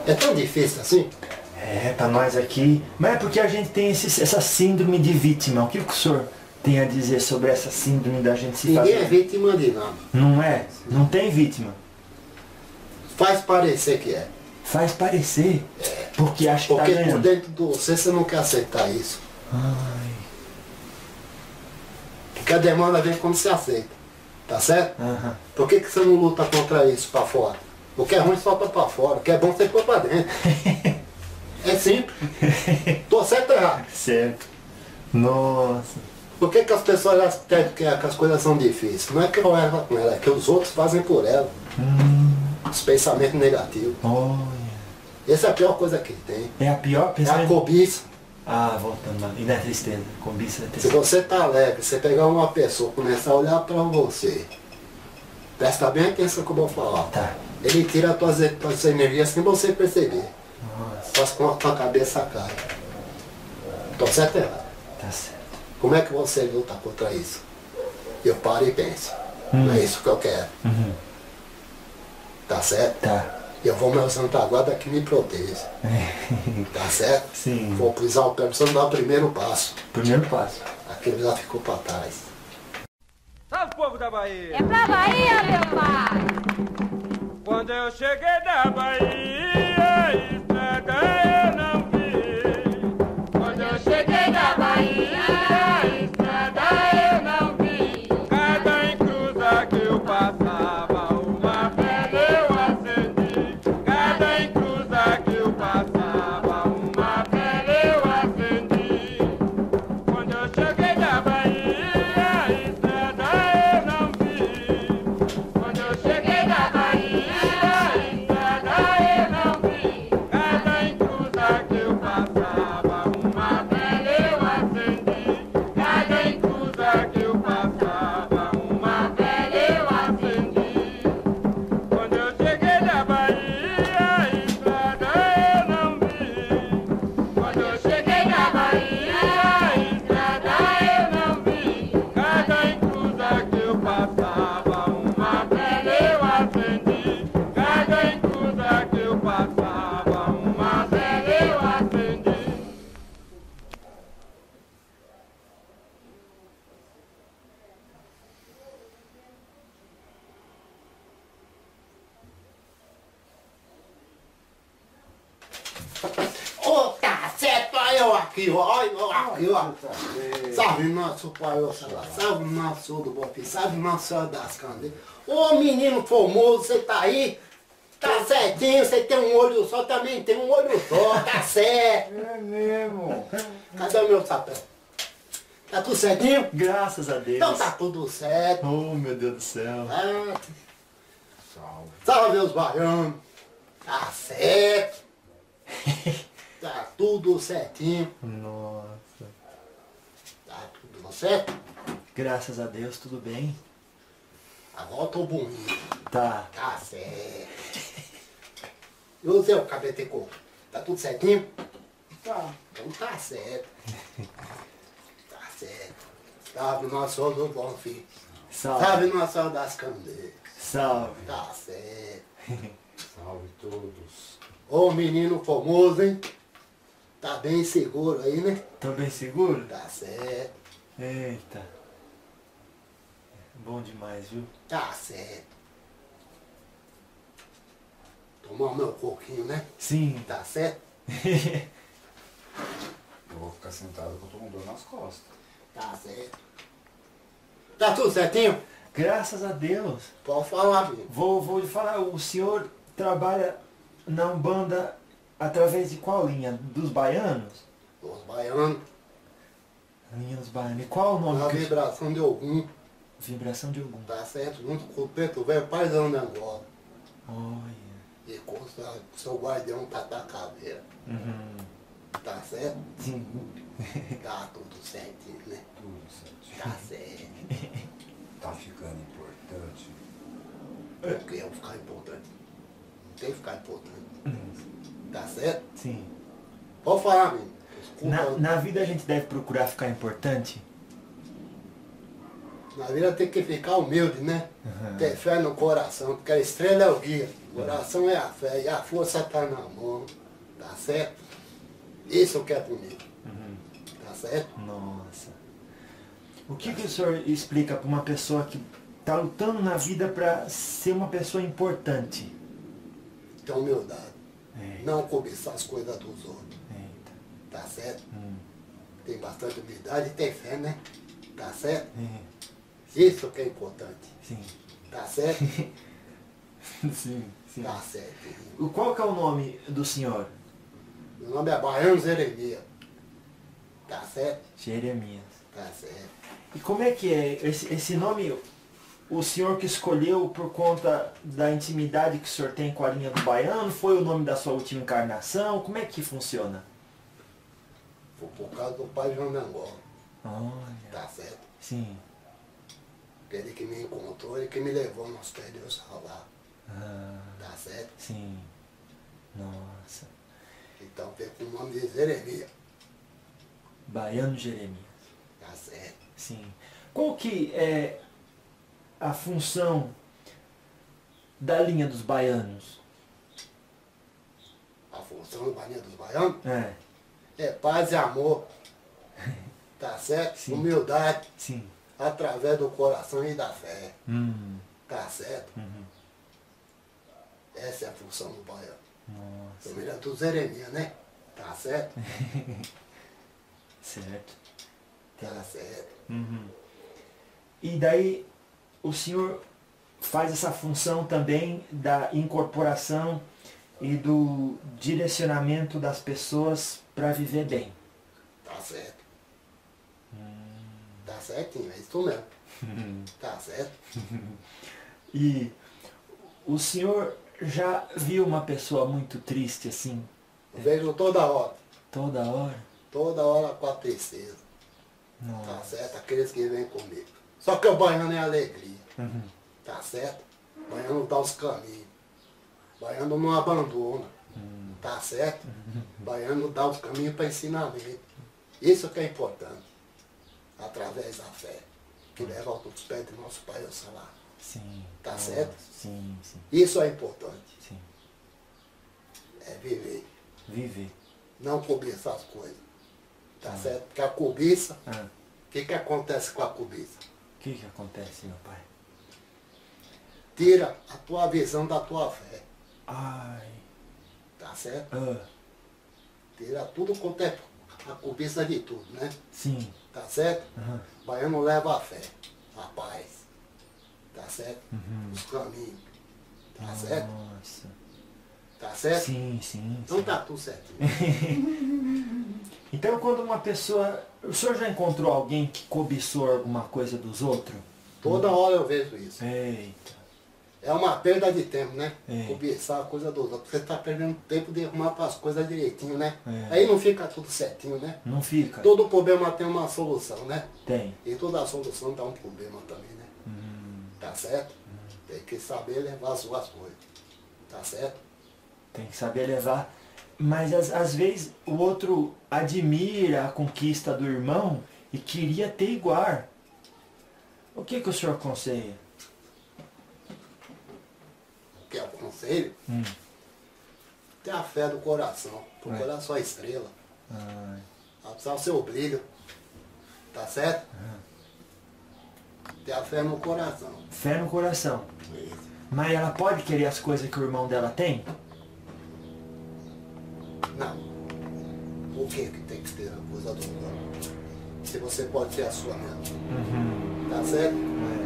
É tão difícil assim? É, pra nós aqui. Mas é porque a gente tem essa síndrome de vítima. O que o senhor tem a dizer sobre essa síndrome da gente se fazer? Ninguém é vítima de nada. Não é? Não tem vítima. Faz parecer que é. Faz parecer. Porque acha que Porque tá por ganhando. dentro de você não quer aceitar isso. Ai. Porque a demanda vem quando você aceita. Tá certo? Aham. Por que você não luta contra isso pra fora? O que é ruim solta pra fora. O que é bom você põe pra dentro. É simples. Tô certo ou errado? Certo. Nossa. Por que as pessoas acham que as coisas são difíceis? Não é que eu erro com ela, é que os outros fazem por ela. Os pensamentos negativos. Olha. Essa é a pior coisa que tem. É a pior É a pensamento. cobiça. Ah, voltando lá. E da tristeza. Cobiça da Se tristeza. você tá alegre, você pegar uma pessoa e começar a olhar pra você, presta bem atenção no que eu vou falar. Tá. Ele tira as tuas energias sem você perceber. Nossa. Faz com a tua cabeça cai. Tô certo ou errado? Tá certo. Como é que você luta contra isso? Eu paro e penso. Não é isso que eu quero. Uhum. Tá certo? Tá. Eu vou meu Santa Guarda que me proteja. Tá certo? Sim. Vou pisar o pé, precisando dar o primeiro passo. Primeiro passo. Aquele já ficou pra trás. Salve, povo da Bahia! É pra Bahia, meu pai! Quando eu cheguei da Bahia, estrada eu não vi. Quando eu cheguei da Bahia, estrada eu não vi. Cada encruza que eu passava, uma vela eu acendi. Cada encruza que eu passava, uma vela eu acendi. Quando eu cheguei da Bahia, estrada eu não vi. Quando eu cheguei da Bahia, estrada eu não vi. Cada encruza que eu passava, uma vela eu acendi. Cada encruza que eu passava, uma vela eu acendi. Quando eu cheguei da Bahia, estrada eu não vi. Quando eu cheguei da Bahia, estrada eu não vi. Cada encruza que eu passava, uma vela eu acendi. Cada encruza que eu passava, uma vela eu acendi. Ô, tá certo, aí eu aqui, ó, olha eu aqui, ó. Salve nosso pai, ó, salve nosso do Bofi, salve nosso Senhor das Candeias. Ô menino formoso, você tá aí? Tá certinho, você tem um olho só, também tem um olho só, tá certo. É mesmo. Cadê o meu chapéu? Tá tudo certinho? Graças a Deus. Então tá tudo certo. Oh, meu Deus do céu. Ah, salve os baianos. Tá certo. Tá tudo certinho. Nossa. Tá tudo certo? Graças a Deus, tudo bem? Agora eu tô bonito. Tá. Tá certo. E o seu cabelo de coco? Tá tudo certinho? Tá. Então tá certo. Tá certo. Salve nosso Senhor do Bom Filho. Salve. Salve nosso Senhor das Candeias. Salve. Tá certo. Salve todos. Ô menino famoso, hein? Tá bem seguro aí, né? Tô bem seguro? Tá certo. Eita. Bom demais, viu? Tá certo. Tomar o meu coquinho, né? Sim. Tá certo? Eu vou ficar sentado que eu tô com dor nas costas. Tá certo. Tá tudo certinho? Graças a Deus. Pode falar, amigo. Vou lhe falar, o senhor trabalha na Umbanda através de qual linha? Dos baianos? Os baianos, Linha dos baianos. E qual o nome? a que- vibração de algum, Vibração de algum. tá certo? Junto com o preto velho, paizão de Angola. Olha. E com o seu guardião tá da caveira. Uhum. Tá certo? Sim. Tá tudo certinho, né? Tudo certinho. Tá certo. Tá ficando importante. Porque eu ficar importante. Tem que ficar importante. Tá certo? Sim. Pode falar, amigo. Desculpa. Na vida a gente deve procurar ficar importante? Na vida tem que ficar humilde, né? Ter fé no coração, porque a estrela é o guia. O coração é a fé e a força está na mão. Tá certo? Isso que é bonito. Tá certo? Nossa. O que o senhor explica para uma pessoa que está lutando na vida para ser uma pessoa importante? Ter humildade. Eita, Não cobiçar as coisas dos outros. eita. Tá certo? Tem bastante humildade e tem fé, né? Tá certo? Isso que é importante. Sim. Tá certo? Sim, sim. Tá certo. Qual que é o nome do senhor? Meu nome é Baiano Jeremias. Tá certo? Jeremias. Tá certo. E como é que é esse nome? O senhor que escolheu por conta da intimidade que o senhor tem com a linha do baiano? Foi o nome da sua última encarnação? Como é que funciona? Foi por causa do pai João Angola. Olha. Tá certo? Sim. Ele que me encontrou, ele que me levou no hospital de Deus lá. Ah, Tá certo? sim. Nossa. Então veio com o nome de Jeremias. Baiano Jeremias. Tá certo? Sim. Qual que é a função da linha dos baianos? A função do Bainha dos Baianos É, é paz e amor. Tá certo? Sim. Humildade sim. através do coração e da fé. Tá certo? Essa é a função do baiano. Nossa. Família do Jeremias, né? Tá certo? Certo. Tá certo. E daí o senhor faz essa função também da incorporação e do direcionamento das pessoas para viver bem. Tá certo. Tá certinho, é isso mesmo. Tá certo? E o senhor já viu uma pessoa muito triste assim, Eu vejo toda toda hora? com a tristeza. Tá Nossa. certo? Aqueles que vêm comigo. Só que o baiano é alegria. Tá certo? O baiano dá os caminhos. O baiano não abandona. Tá certo? O baiano dá os caminhos para ensinamento. Isso que é importante. Através da fé. Que leva aos pés do nosso Pai Oxalá. Sim. Tá Nossa, certo? Sim, sim, Isso é importante. sim. É viver. Viver. Não cobiçar as coisas. Tá certo? Porque a cobiça, Ah, o que acontece com a cobiça? o que acontece, meu pai? Tira a tua visão da tua fé. Ai. Tá certo? Ah, Tira tudo quanto é a cobiça de tudo, né? sim. Tá certo? Aham. O baiano leva a fé, a paz. Tá certo? Os caminhos. Tá certo? Nossa. Tá certo? Sim, sim. Então sim. tá tudo certo. Então quando uma pessoa. O senhor já encontrou alguém que cobiçou alguma coisa dos outros? Toda hora eu vejo isso. Eita. É uma perda de tempo, né? É. Cobiçar a coisa dos outros. Você tá perdendo tempo de arrumar as coisas direitinho, né? É. Aí não fica tudo certinho, né? Não fica? Todo problema tem uma solução, né? Tem. E toda solução dá um problema também, né? Tá certo? Tem que saber levar as duas coisas. Tá certo? Tem que saber levar. Mas às vezes o outro admira a conquista do irmão e queria ter igual. O que o senhor aconselha? Que é o conselho, ter a fé do coração, procurar sua estrela, Ai. alçar o seu brilho, tá certo? Ter a fé no coração. Fé no coração. Isso. Mas ela pode querer as coisas que o irmão dela tem? Não. O que tem que ter a coisa do irmão? Se você pode ter a sua mesmo. Tá certo?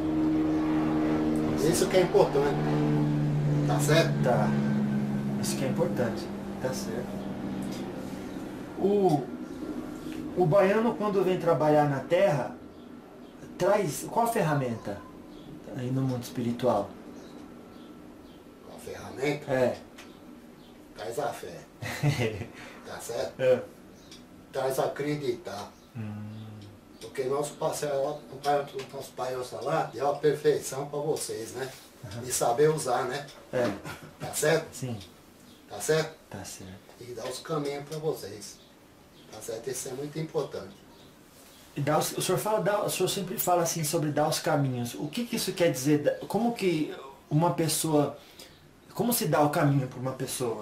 Isso que é importante. Tá certo? Tá. Isso que é importante. Tá certo. O baiano, quando vem trabalhar na terra, traz qual a ferramenta aí no mundo espiritual? A ferramenta É. traz a fé. Tá certo? É. Traz a acreditar. Porque nosso pai Oxalá deu a perfeição para vocês, né? E saber usar, né? É. Tá certo? Sim. Tá certo? Tá certo. E dar os caminhos para vocês. Tá certo? Isso é muito importante. O senhor o senhor sempre fala assim sobre dar os caminhos. O que isso quer dizer? Como que uma pessoa... Como se dá o caminho para uma pessoa?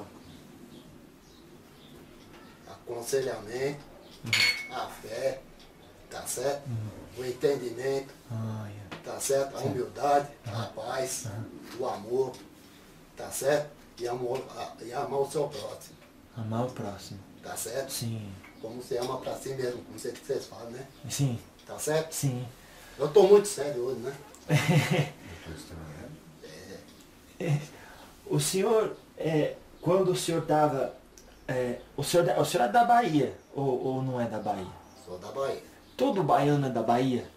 Aconselhamento, a fé, tá certo? O entendimento, tá certo? A humildade, a paz, o amor, tá certo? E amar o seu próximo, Amar o próximo. tá certo? Sim. Como você ama pra si mesmo, como vocês falam, né? Sim. Tá certo? Sim. Eu tô muito sério hoje, né? Depois também, O senhor, quando o senhor estava... o senhor é da Bahia ou não é da Bahia? Sou da Bahia. Todo baiano é da Bahia?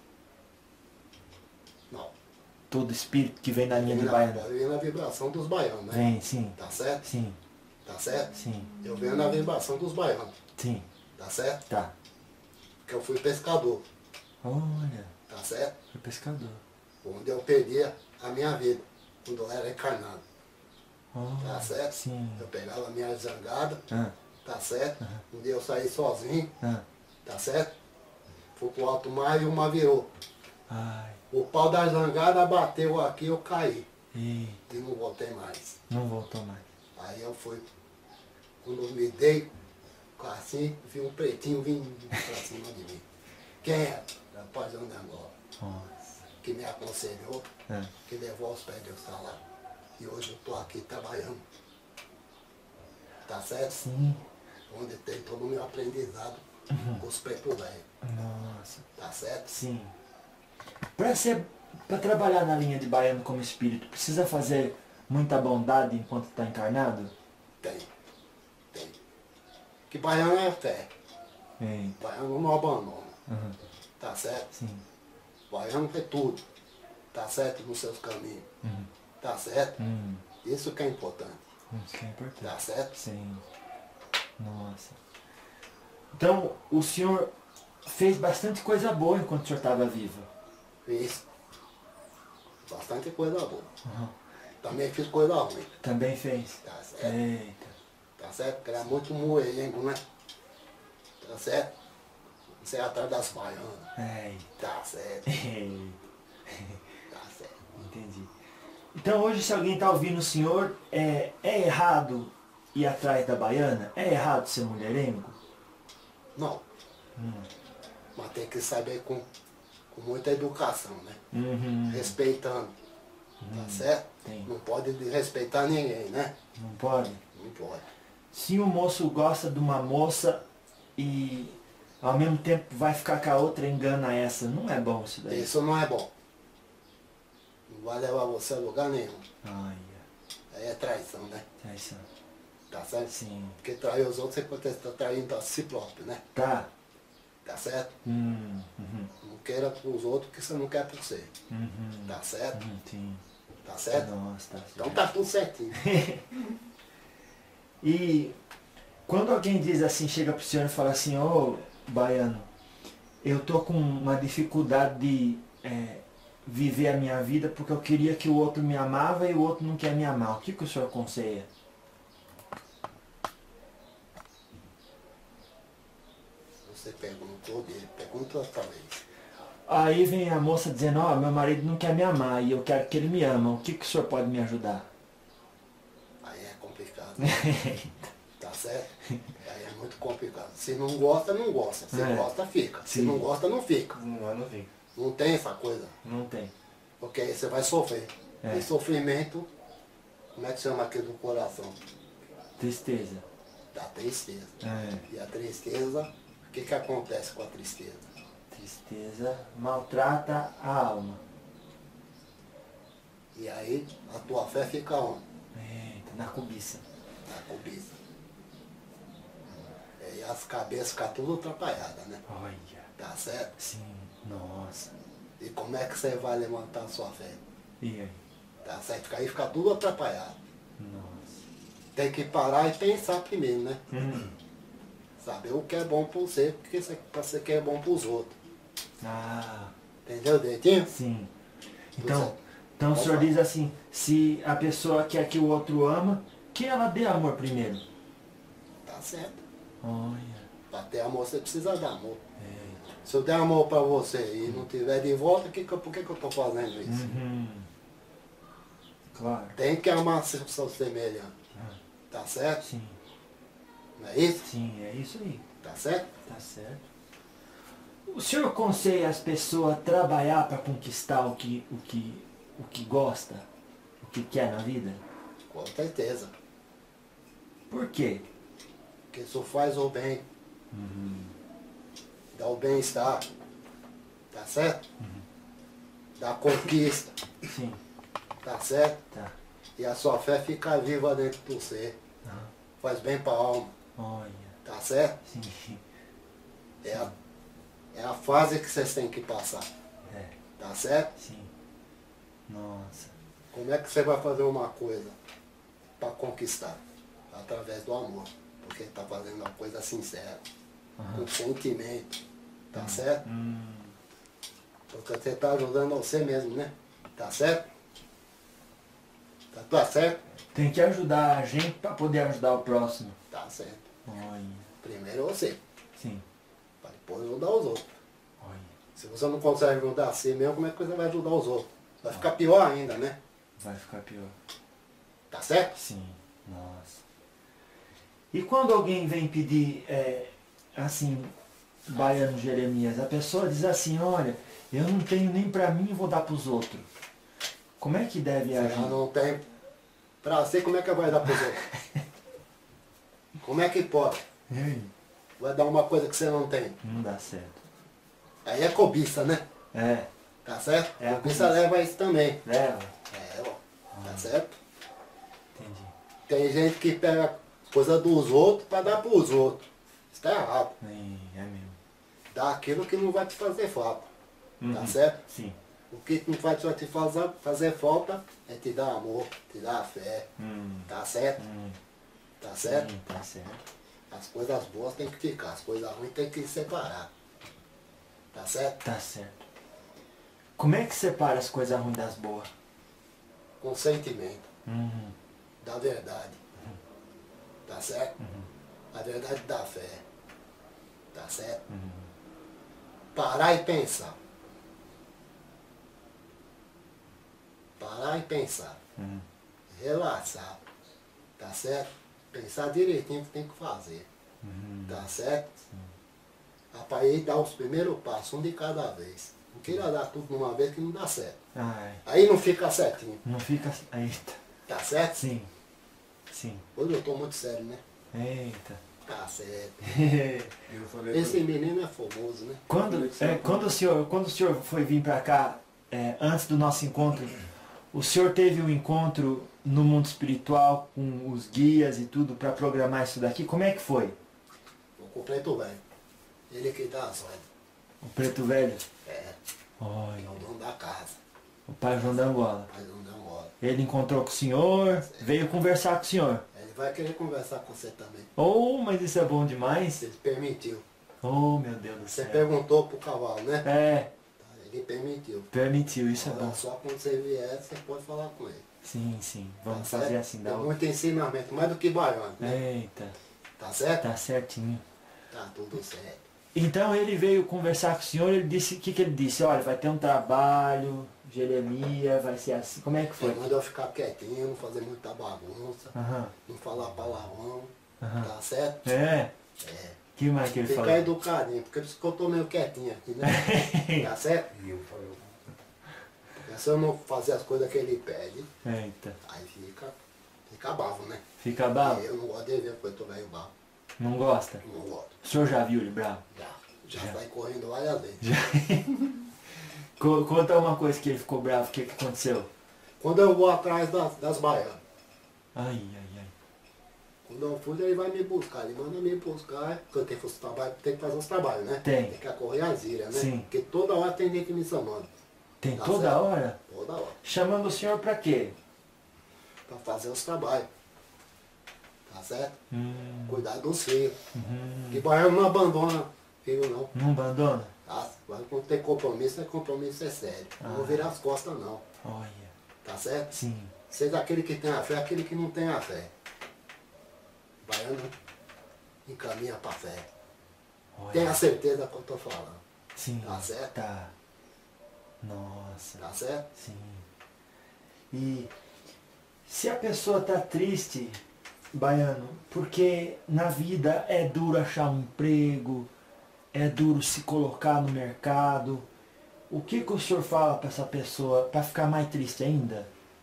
Não. Todo espírito que vem da linha de baiano? Eu venho na vibração dos baianos, né? Vem, sim. Tá certo? Sim, Tá certo? sim, Eu venho na vibração dos baianos, sim. tá certo? Tá. Porque eu fui pescador, Olha, tá certo? foi pescador. Onde eu perdi a minha vida, quando eu era encarnado, Olha, tá certo? sim. Eu pegava a minha jangada, Ah, tá certo? Um dia eu saí sozinho, ah. tá certo? Fui pro alto mar e o mar virou. Ai, O pau da jangada bateu aqui, eu caí e e não voltei mais. não voltou mais. Aí eu fui, quando eu me dei, assim, vi um pretinho vindo pra cima de mim. Quem é? Rapaz, eu agora, Nossa. que me aconselhou, Ah, que levou aos pés de eu estar lá. E hoje eu tô aqui trabalhando. Tá certo? sim. Onde tem todo o meu aprendizado com os pretos velhos. Nossa. Tá certo? Sim. Para trabalhar na linha de baiano como espírito, precisa fazer muita bondade enquanto está encarnado? Tem. Que baiano é fé. Eita. Baiano não abandona. Uhum. Tá certo? Sim. Baiano é tudo. Tá certo nos seus caminhos. Uhum. Tá certo? Hum. Isso que é importante. Isso é importante. Tá certo? Sim. Nossa. Então, o senhor fez bastante coisa boa enquanto o senhor estava vivo. Fiz bastante coisa boa. Uhum. Também fiz coisa ruim. Também fez. Tá certo? Eita. Tá certo? Porque era muito moengo, né? Tá certo? Você é atrás das baianas. Eita. Tá certo? Tá certo. Entendi. Então hoje se alguém está ouvindo o senhor, é errado ir atrás da baiana? É errado ser mulherengo? Não. Mas tem que saber com muita educação, né? Uhum. Respeitando. Tá certo? Tem. Não pode desrespeitar ninguém, né? Não pode? Não pode. Se o moço gosta de uma moça e ao mesmo tempo vai ficar com a outra e engana essa, não é bom isso daí? Isso não é bom. Não vai levar você a lugar nenhum. Ai, Aí é traição, né? traição. Tá certo? Sim. Porque trair os outros, você está traindo a si próprio, né? Tá. Tá certo? Uhum. Não queira pros outros que você não quer por você. Uhum. Tá certo? Sim. Tá certo? Nossa, tá Então certo. tá tudo certinho. E quando alguém diz assim, chega pro senhor e fala assim, ô baiano, eu tô com uma dificuldade de viver a minha vida porque eu queria que o outro me amava e o outro não quer me amar. O que o senhor aconselha? Você perguntou dele, pergunta outra vez. Aí vem a moça dizendo, ó, meu marido não quer me amar e eu quero que ele me ama. O que o senhor pode me ajudar? Aí é complicado. Tá certo? Aí é muito complicado. Se não gosta, não gosta. Se É. gosta, fica. Se Sim. não gosta, não fica. Não vem. Não tem essa coisa. Não tem. Porque aí você vai sofrer. É. E sofrimento, como é que chama aqui do coração? Tristeza. Da tristeza. É. E a tristeza, o que acontece com a tristeza? Tristeza maltrata a alma. E aí a tua fé fica onde? Eita, na cobiça. Na cobiça. E as cabeças ficam tudo atrapalhadas, né? Olha. Tá certo? Sim. Nossa. E como é que você vai levantar a sua fé? E aí? Tá certo? Porque aí fica tudo atrapalhado. Nossa. Tem que parar e pensar primeiro, né? Hum. Saber o que é bom pra você, porque você quer bom pros outros. Ah, Entendeu, Dentinho? sim. Pois é. Então o senhor diz assim, se a pessoa quer que o outro ama, que ela dê amor primeiro. Tá certo. Olha. Para ter amor, você precisa dar amor. Se eu der amor para você e não tiver de volta, por que eu estou fazendo isso? Uhum. Claro. Tem que amar seu semelhante. Tá certo? Sim. Não é isso? Sim, é isso aí. Tá certo? Tá certo. O senhor aconselha as pessoas a trabalhar para conquistar o que gosta, o que quer na vida? Com certeza. Por quê? Porque isso faz o bem. Dá o bem-estar. Tá certo? Dá conquista. Sim. Tá certo? Tá. E a sua fé fica viva dentro do ser. Aham. Faz bem pra alma. Olha. Tá certo? Sim. É a fase que vocês têm que passar. É. Tá certo? Sim. Nossa. Como é que você vai fazer uma coisa para conquistar? Através do amor. Porque está fazendo uma coisa sincera. Com sentimento. Tá certo? Porque você está ajudando você mesmo, né? Tá certo? Tá certo? Tem que ajudar a gente para poder ajudar o próximo. Tá certo. Olha. Primeiro você. Sim. Para depois ajudar os outros. Olha. Se você não consegue ajudar a si mesmo, como é que você vai ajudar os outros? Vai ficar pior ainda, né? Vai ficar pior. Tá certo? Sim. Nossa. E quando alguém vem pedir, assim, Baiano Jeremias, a pessoa diz assim, olha, eu não tenho nem para mim e vou dar para os outros. Como é que deve Se agir? ela não tem pra você, como é que vai dar pros outros? Como é que pode? Vai dar uma coisa que você não tem. Não dá certo. Aí é cobiça, né? É, Tá certo? É a Cobiça cobiça. leva a isso também. leva. Ó. Tá certo? Entendi. Tem gente que pega coisa dos outros pra dar pros outros. Isso tá errado. É mesmo. Dá aquilo que não vai te fazer falta. Tá Uhum. certo? Sim. O que não vai te fazer falta é te dar amor, te dar fé. Tá certo? Tá certo? Sim, tá certo. As coisas boas tem que ficar, as coisas ruins tem que separar. Tá certo? Tá certo. Como é que separa as coisas ruins das boas? Com sentimento, Uhum. da verdade. Tá certo? A verdade da fé. Tá certo? Parar e pensar. Parar e pensar. Relaxar. Tá certo? Pensar direitinho o que tem que fazer. Tá certo? Para ir dar os primeiros passos, um de cada vez. Não queira dar tudo de uma vez que não dá certo. Ai, Aí não fica certinho. não fica... Eita. Tá certo? Sim. Sim. Hoje eu tô muito sério, né? Eita. Tá certo. Eu falei Esse menino é famoso, né? Quando o senhor foi vir para cá, antes do nosso encontro, o senhor teve um encontro no mundo espiritual com os guias e tudo para programar isso daqui? Como é que foi? Vou com o preto velho. Ele que dá as ordens. O preto velho? É Olha, o dono da casa. o pai João da Angola. Mas não dá uma hora. Ele encontrou com o senhor, veio conversar com o senhor. Ele vai querer conversar com você também. Oh, mas isso é bom demais. Ele permitiu. Oh, meu Deus do Você céu. perguntou pro cavalo, né? É, Ele permitiu. permitiu, isso é Agora, bom. só quando você vier, você pode falar com ele. Sim, sim. Vamos Tá fazer certo? assim, dá Tem o... muito ensinamento, mais do que baiano. Né? Eita, Tá certo? tá certinho. Tá tudo certo. Então ele veio conversar com o senhor, ele disse, o que que ele disse? Olha, vai ter um trabalho, Jeremias, vai ser assim. Como é que foi? Ele manda eu ficar quietinho, não fazer muita bagunça, Aham, não falar palavrão. aham. Tá certo? É? É. Que mais que ele Ficar falou? educadinho, porque por isso que eu tô meio quietinho aqui, né? Tá certo? E eu falei, Porque se eu não fazer as coisas que ele pede, Eita, aí fica bravo, né? fica bravo? E eu não gosto de ver porque eu tô velho bravo. Não gosta? Não gosto. O senhor já viu ele bravo? Já vai correndo várias vezes. Conta uma coisa que ele ficou bravo, o que que aconteceu? Quando eu vou atrás das baianas, Ai, ai, ai. quando eu fui, ele vai me buscar. Ele manda me buscar, porque eu tenho que fazer os trabalhos, né? Tem. Tem que acorrer as ilhas, né? Sim. Porque toda hora tem gente me chamando. Tem Tá toda certo. hora? Toda hora. Chamando o senhor pra quê? Pra fazer os trabalhos. Tá certo? Cuidar dos filhos. Que baiano não abandona filho não. Não abandona? Tá? Mas quando tem compromisso é sério. Não vou virar as costas não. Olha, Tá certo? sim. Seja aquele que tem a fé, aquele que não tem a fé. O baiano encaminha pra fé. Olha. Tenha certeza que eu tô falando. Sim. Tá certo? Tá. Nossa. Tá certo? Sim. E se a pessoa tá triste, Baiano, porque na vida é duro achar um emprego, é duro se colocar no mercado, o que o senhor fala para essa pessoa para ficar mais triste ainda?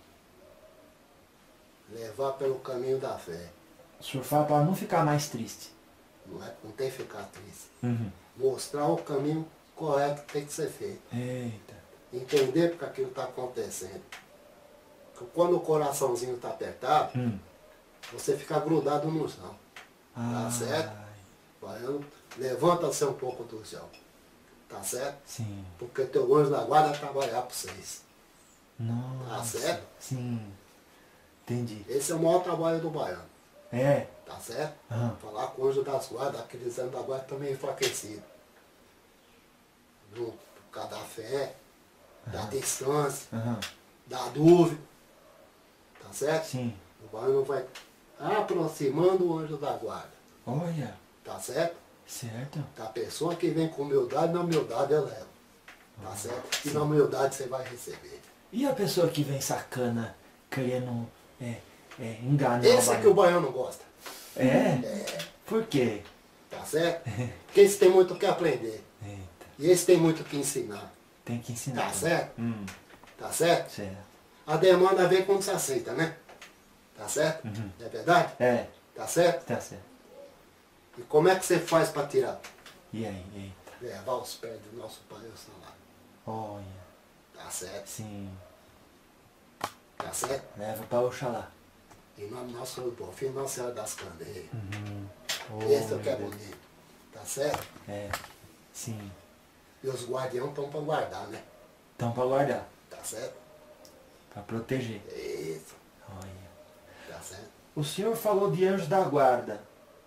Levar pelo caminho da fé. O senhor fala para não ficar mais triste. Não tem que ficar triste. Uhum. Mostrar o caminho correto que tem que ser feito. Eita. Entender porque aquilo está acontecendo. Porque quando o coraçãozinho está apertado, você fica grudado no chão. Tá certo? Baiano, levanta-se um pouco do chão. Tá certo? Sim. Porque teu anjo da guarda vai trabalhar para vocês. Nossa. Tá certo? Sim. Entendi. Esse é o maior trabalho do baiano. É. Tá certo? Aham. Falar com o anjo das guardas, aqueles anjos da guarda também enfraquecidos. Por causa da fé, da distância, Aham. da dúvida. Tá certo? Sim. O baiano vai aproximando o anjo da guarda. Olha. Tá certo? Certo. A pessoa que vem com humildade, na humildade eu levo. Tá certo? E na humildade você vai receber. E a pessoa que vem sacana, querendo enganar Esse o é que o baiano? baiano gosta. É? Por quê? Tá certo? Porque esse tem muito o que aprender. Eita. E esse tem muito o que ensinar. Tem que ensinar. Tá certo? Hum, Tá certo? certo. A demanda vem quando se aceita, né? Tá certo? Não é verdade? É, Tá certo? tá certo. E como é que você faz para tirar? E aí, eita. Levar os pés do nosso Pai ao salário. Olha, Tá certo? sim. Tá certo? Leva pra Oxalá. Em nome do nosso bom filho, Nossa Senhora das Candeias. Oh, Esse é o que é meu Deus. bonito. Tá certo? É, sim. E os guardiões estão para guardar, né? Então pra guardar, Tá certo? pra proteger. Isso. Olha. Tá certo? O senhor falou de anjo da guarda.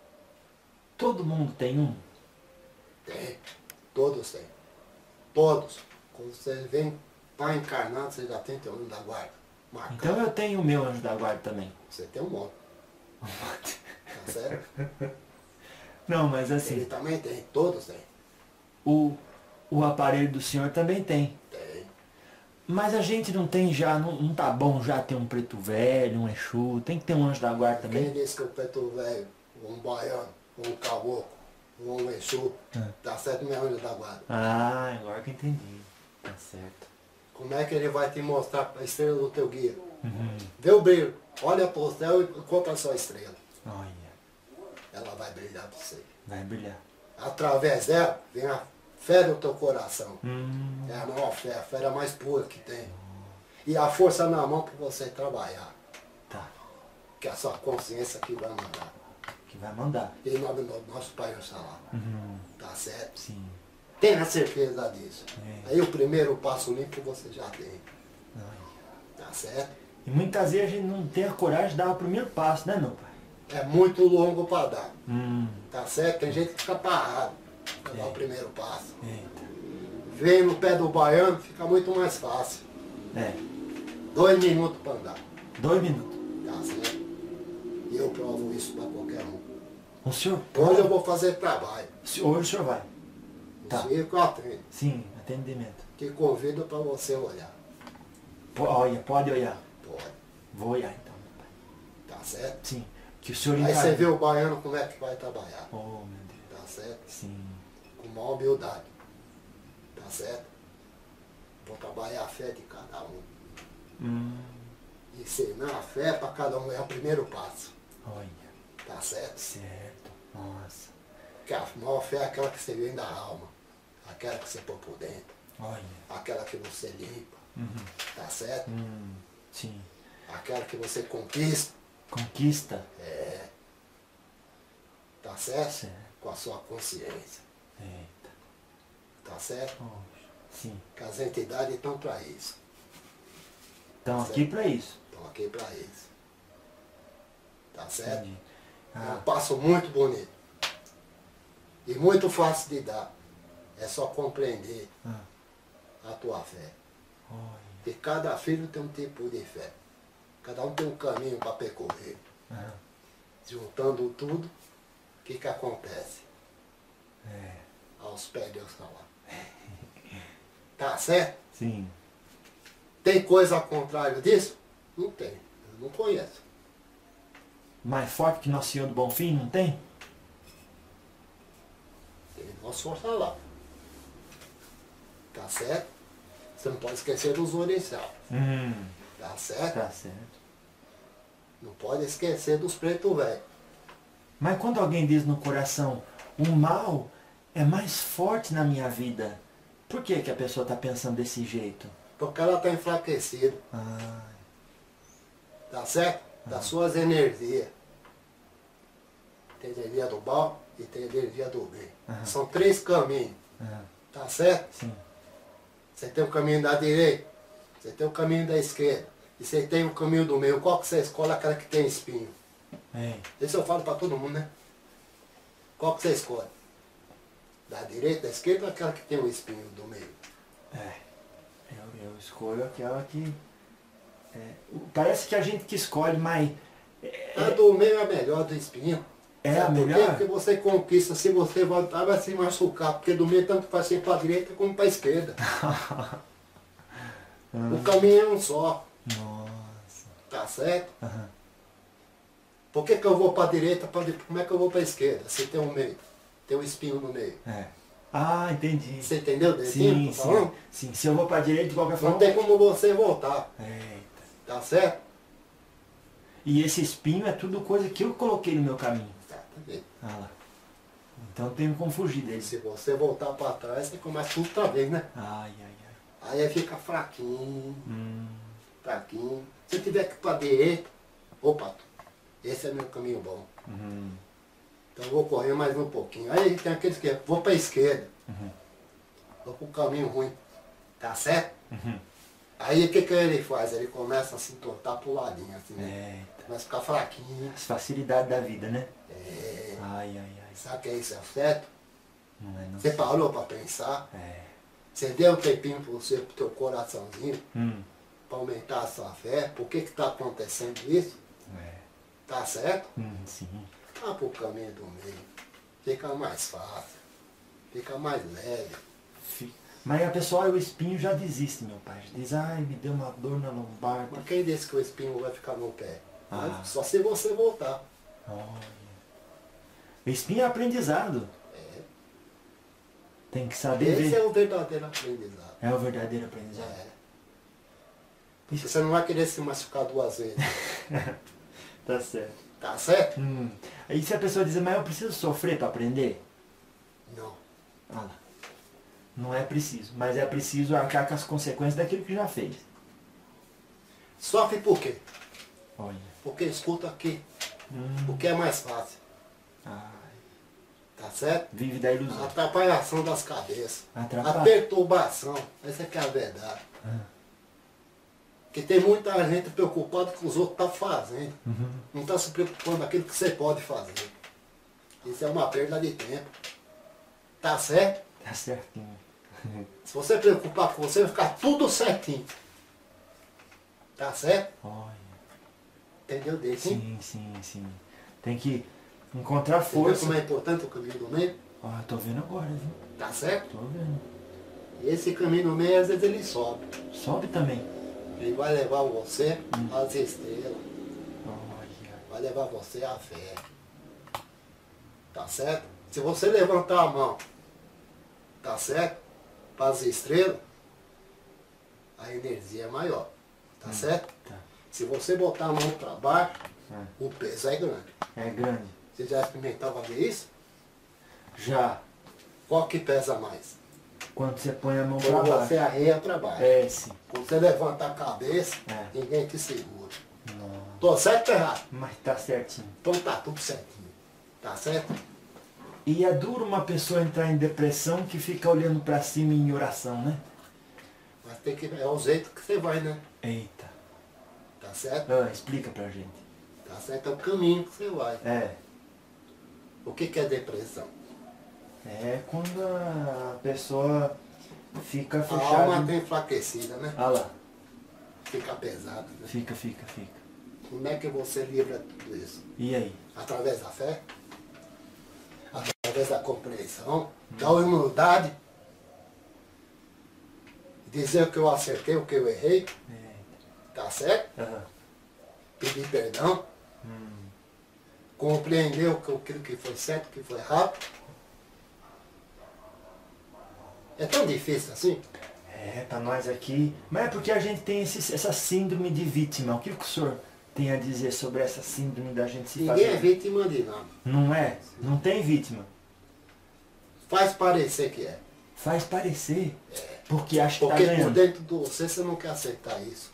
Todo mundo tem um? Tem. Todos têm. Todos. Quando você vem para encarnado, você já tem teu ano da guarda. Marcado. Então eu tenho o meu anjo da guarda também. Você tem um monte. Tá certo? Não, mas Ele assim, também tem. Todos têm. o aparelho do senhor também tem. Tem. Mas a gente não tem já, não tá bom já ter um preto velho, um Exu, tem que ter um anjo da guarda Quem também. disse que o preto velho, ou um baiano, ou um caboclo, ou um exu, tá certo, não é anjo da guarda. Ah, agora que eu entendi. Tá certo. Como é que ele vai te mostrar a estrela do teu guia? Vê o brilho. Olha pro céu e conta a sua estrela. Olha, Ela vai brilhar para você. vai brilhar. Através dela vem a fé do teu coração. Hum, É a maior fé, a fé mais pura que tem. E a força na mão para você trabalhar. tá. Que é a sua consciência que vai mandar. Que vai mandar. Em nome do nosso Pai Oxalá. Tá certo? Sim. Tenha certeza disso. É. Aí o primeiro passo limpo você já tem. Olha. Tá certo? E muitas vezes a gente não tem a coragem de dar o primeiro passo, né meu pai? É muito longo para dar. Hum, Tá certo? Tem gente que fica parado para dar o primeiro passo. eita. Vem no pé do baiano, fica muito mais fácil. É, 2 minutos para andar. 2 minutos. Tá certo? E eu provo isso para qualquer um. O senhor Hoje eu vou fazer trabalho. Hoje o senhor vai. Tá. Isso que eu atendo. Sim, atendimento. Te convido para você olhar. Olha, pode olhar. Pode. Vou olhar então, meu pai. Tá certo? Sim. Que o senhor Aí encarne. você vê o baiano como é que vai trabalhar. Oh, meu Deus. Tá certo? Sim. Com maior humildade. Tá certo? Vou trabalhar a fé de cada um. Ensinar a fé para cada um é o primeiro passo. Olha. Tá certo? Certo. Nossa. Porque a maior fé é aquela que você vem da alma. Aquela que você põe por dentro. Olha. Aquela que você limpa. Tá certo? Sim. Aquela que você conquista. Conquista. Tá certo? Certo. Com a sua consciência. Eita. Tá certo? Poxa. Sim. Que as entidades estão para isso. Estão aqui pra isso. Estão aqui para isso. Tá certo? Entendi. É um Ah, passo muito bonito. E muito fácil de dar. É só compreender a tua fé. olha. E cada filho tem um tipo de fé. Cada um tem um caminho para percorrer. Ah, Juntando tudo, o que acontece? Aos pés de Deus está lá. Tá certo? Sim. Tem coisa ao contrário disso? Não tem. Eu não conheço. Mais forte que Nosso Senhor do Bonfim, não tem? Tem Nosso Senhor está lá. Tá certo? Você não pode esquecer dos orixás. Tá certo? Tá certo. Não pode esquecer dos pretos velhos. Mas quando alguém diz no coração, o mal é mais forte na minha vida, por que que a pessoa está pensando desse jeito? Porque ela está enfraquecida. Ah, Tá certo? Das suas energias. Tem energia do mal e tem energia do bem. São 3 caminhos. Tá certo? sim. Você tem o caminho da direita, você tem o caminho da esquerda e você tem o caminho do meio. Qual que você escolhe? Aquela que tem espinho. É. Isso eu falo para todo mundo, né? Qual que você escolhe? Da direita, da esquerda ou aquela que tem o espinho do meio? Eu escolho aquela que... parece que a gente que escolhe, mas... A do meio é a melhor do espinho. É Sabe a por quê? melhor? Porque você conquista, se você voltar, vai se machucar. Porque do meio tanto faz ser para a direita como para a esquerda. O caminho é um só. Nossa. Tá certo? Aham. Por que eu vou para a direita? Como é que eu vou para a esquerda? Se tem um meio. Tem um espinho no meio. É. Ah, entendi. Você entendeu? Sim, Tô falando? sim. Se eu vou pra direita, de qualquer forma... Não tem como você voltar. Eita. Tá certo? E esse espinho é tudo coisa que eu coloquei no meu caminho. Exatamente. Ah lá. Então não tem como fugir dele. Se você voltar para trás, você começa tudo outra vez, né? Ai. Aí fica fraquinho, fraquinho. Se tiver que ir para direita, opa, esse é meu caminho bom. Então eu vou correr mais um pouquinho. Aí tem aqueles que vou para a esquerda. Vou para o caminho ruim. Tá certo? Aí o que ele faz? Ele começa a se entortar pro ladinho, assim, né? Eita. Começa a ficar fraquinho. As facilidades da vida, né? É. Ai. Sabe que isso é certo? Não é não. Você parou para pensar? É. Você deu um tempinho para você, pro teu coraçãozinho, Hum. para aumentar a sua fé? Por que está acontecendo isso? É. Tá certo? Sim. Vá pro caminho do meio. Fica mais fácil. Fica mais leve. Mas a pessoa, o espinho já desiste, meu pai. Diz, ai, me deu uma dor na lombar. Mas quem disse que o espinho vai ficar no pé? Ah. Mas só se você voltar. Olha. O espinho é aprendizado. É. Tem que saber Esse ver. é o verdadeiro aprendizado. É o verdadeiro aprendizado. É. Porque você não vai querer se machucar 2 vezes. Tá certo. Tá certo? Aí se a pessoa diz, mas eu preciso sofrer para aprender? Não. Ah lá. Não é preciso, mas é preciso arcar com as consequências daquilo que já fez. Sofre por quê? Olha. Porque escuta aqui. Porque é mais fácil. Ai. Tá certo? Vive da A ilusão. atrapalhação das cabeças. Atrapalha. A perturbação. Essa é que é a verdade. Porque tem muita gente preocupada com os outros estão fazendo. Não está se preocupando com aquilo que você pode fazer. Isso é uma perda de tempo. Tá certo? Tá certinho. Se você preocupar com você, vai ficar tudo certinho. Tá certo? Olha. Entendeu desse? Sim. Tem que encontrar Você vê força. como é importante o caminho do meio? Ó, tô vendo agora, viu? Tá certo? Tô vendo. E esse caminho do meio, às vezes ele sobe. Sobe também. Ele vai levar você às estrelas. Olha. Vai levar você à fé. Tá certo? Se você levantar a mão, tá certo? Para as estrelas, a energia é maior. Tá certo? Tá. Se você botar a mão para baixo, É. o peso é grande. É grande. Você já experimentava ver isso? Já. Qual que pesa mais? Quando você põe a mão pra Quando baixo. você arreia para baixo. É, sim. Quando você levanta a cabeça, É. ninguém te segura. Não. Tô certo ou errado? Mas tá certinho. Então tá tudo certinho. Tá certo? E é duro uma pessoa entrar em depressão que fica olhando pra cima em oração, né? Mas tem que. É o jeito que você vai, né? Eita. Tá certo? Explica pra gente. Tá certo? É o caminho que você vai. É. O que que é depressão? É quando a pessoa fica A fechada. alma tá enfraquecida, né? Ah lá. Fica pesada, né? Fica. Como é que você livra tudo isso? E aí? Através da fé? Através através da compreensão, da humildade, dizer que eu acertei, o que eu errei, tá certo? Aham. Pedir perdão, compreender aquilo que foi certo, o que foi errado. É tão difícil assim? É, pra nós aqui. Mas é porque a gente tem essa síndrome de vítima. O que o senhor tem a dizer sobre essa síndrome da gente se Ninguém fazer? é vítima de nada. Não é? Não tem vítima. Faz parecer que é. Faz parecer. Porque acha que Porque tá por ganhando. dentro de você não quer aceitar isso.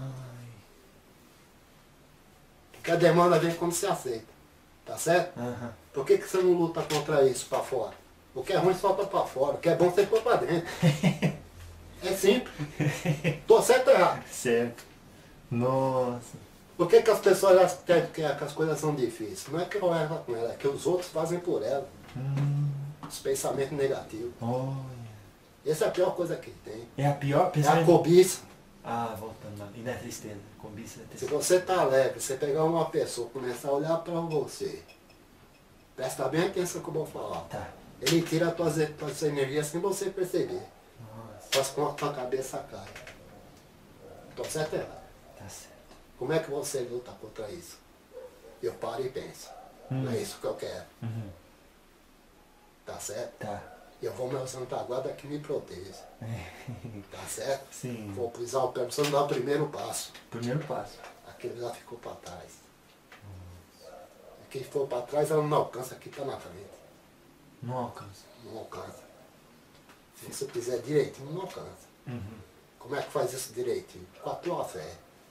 Porque a demanda vem quando você aceita. Tá certo? Aham. Por que você não luta contra isso pra fora? O que é ruim solta pra fora. O que é bom você põe pra dentro. É simples. Tô certo ou errado? Certo. Nossa. Por que as pessoas acham que as coisas são difíceis? Não é que eu erro com ela, é que os outros fazem por ela. Os pensamentos negativos. Olha. Essa é a pior coisa que tem. É a pior É a pensamento. cobiça. Ah, voltando lá. E da tristeza. Cobiça da Se tristeza. você tá alegre, você pegar uma pessoa, começar a olhar pra você, presta bem atenção que eu vou falar. Tá. Ele tira as tuas energias sem você perceber. Nossa. Faz com a tua cabeça cai. Tô certo ou errado? Tá certo. Como é que você luta contra isso? Eu paro e penso. Não é isso que eu quero. Tá certo? Tá. Eu vou me Santa Guarda que me proteja. Tá certo? Sim. Vou pisar o pé, precisando dar o primeiro passo. Primeiro passo. Aquele já ficou para trás. Quem for para trás, ela não alcança, aqui está na frente. Não alcança. Não alcança. Se você fizer direitinho, não alcança. Como é que faz isso direitinho? Com a tua fé.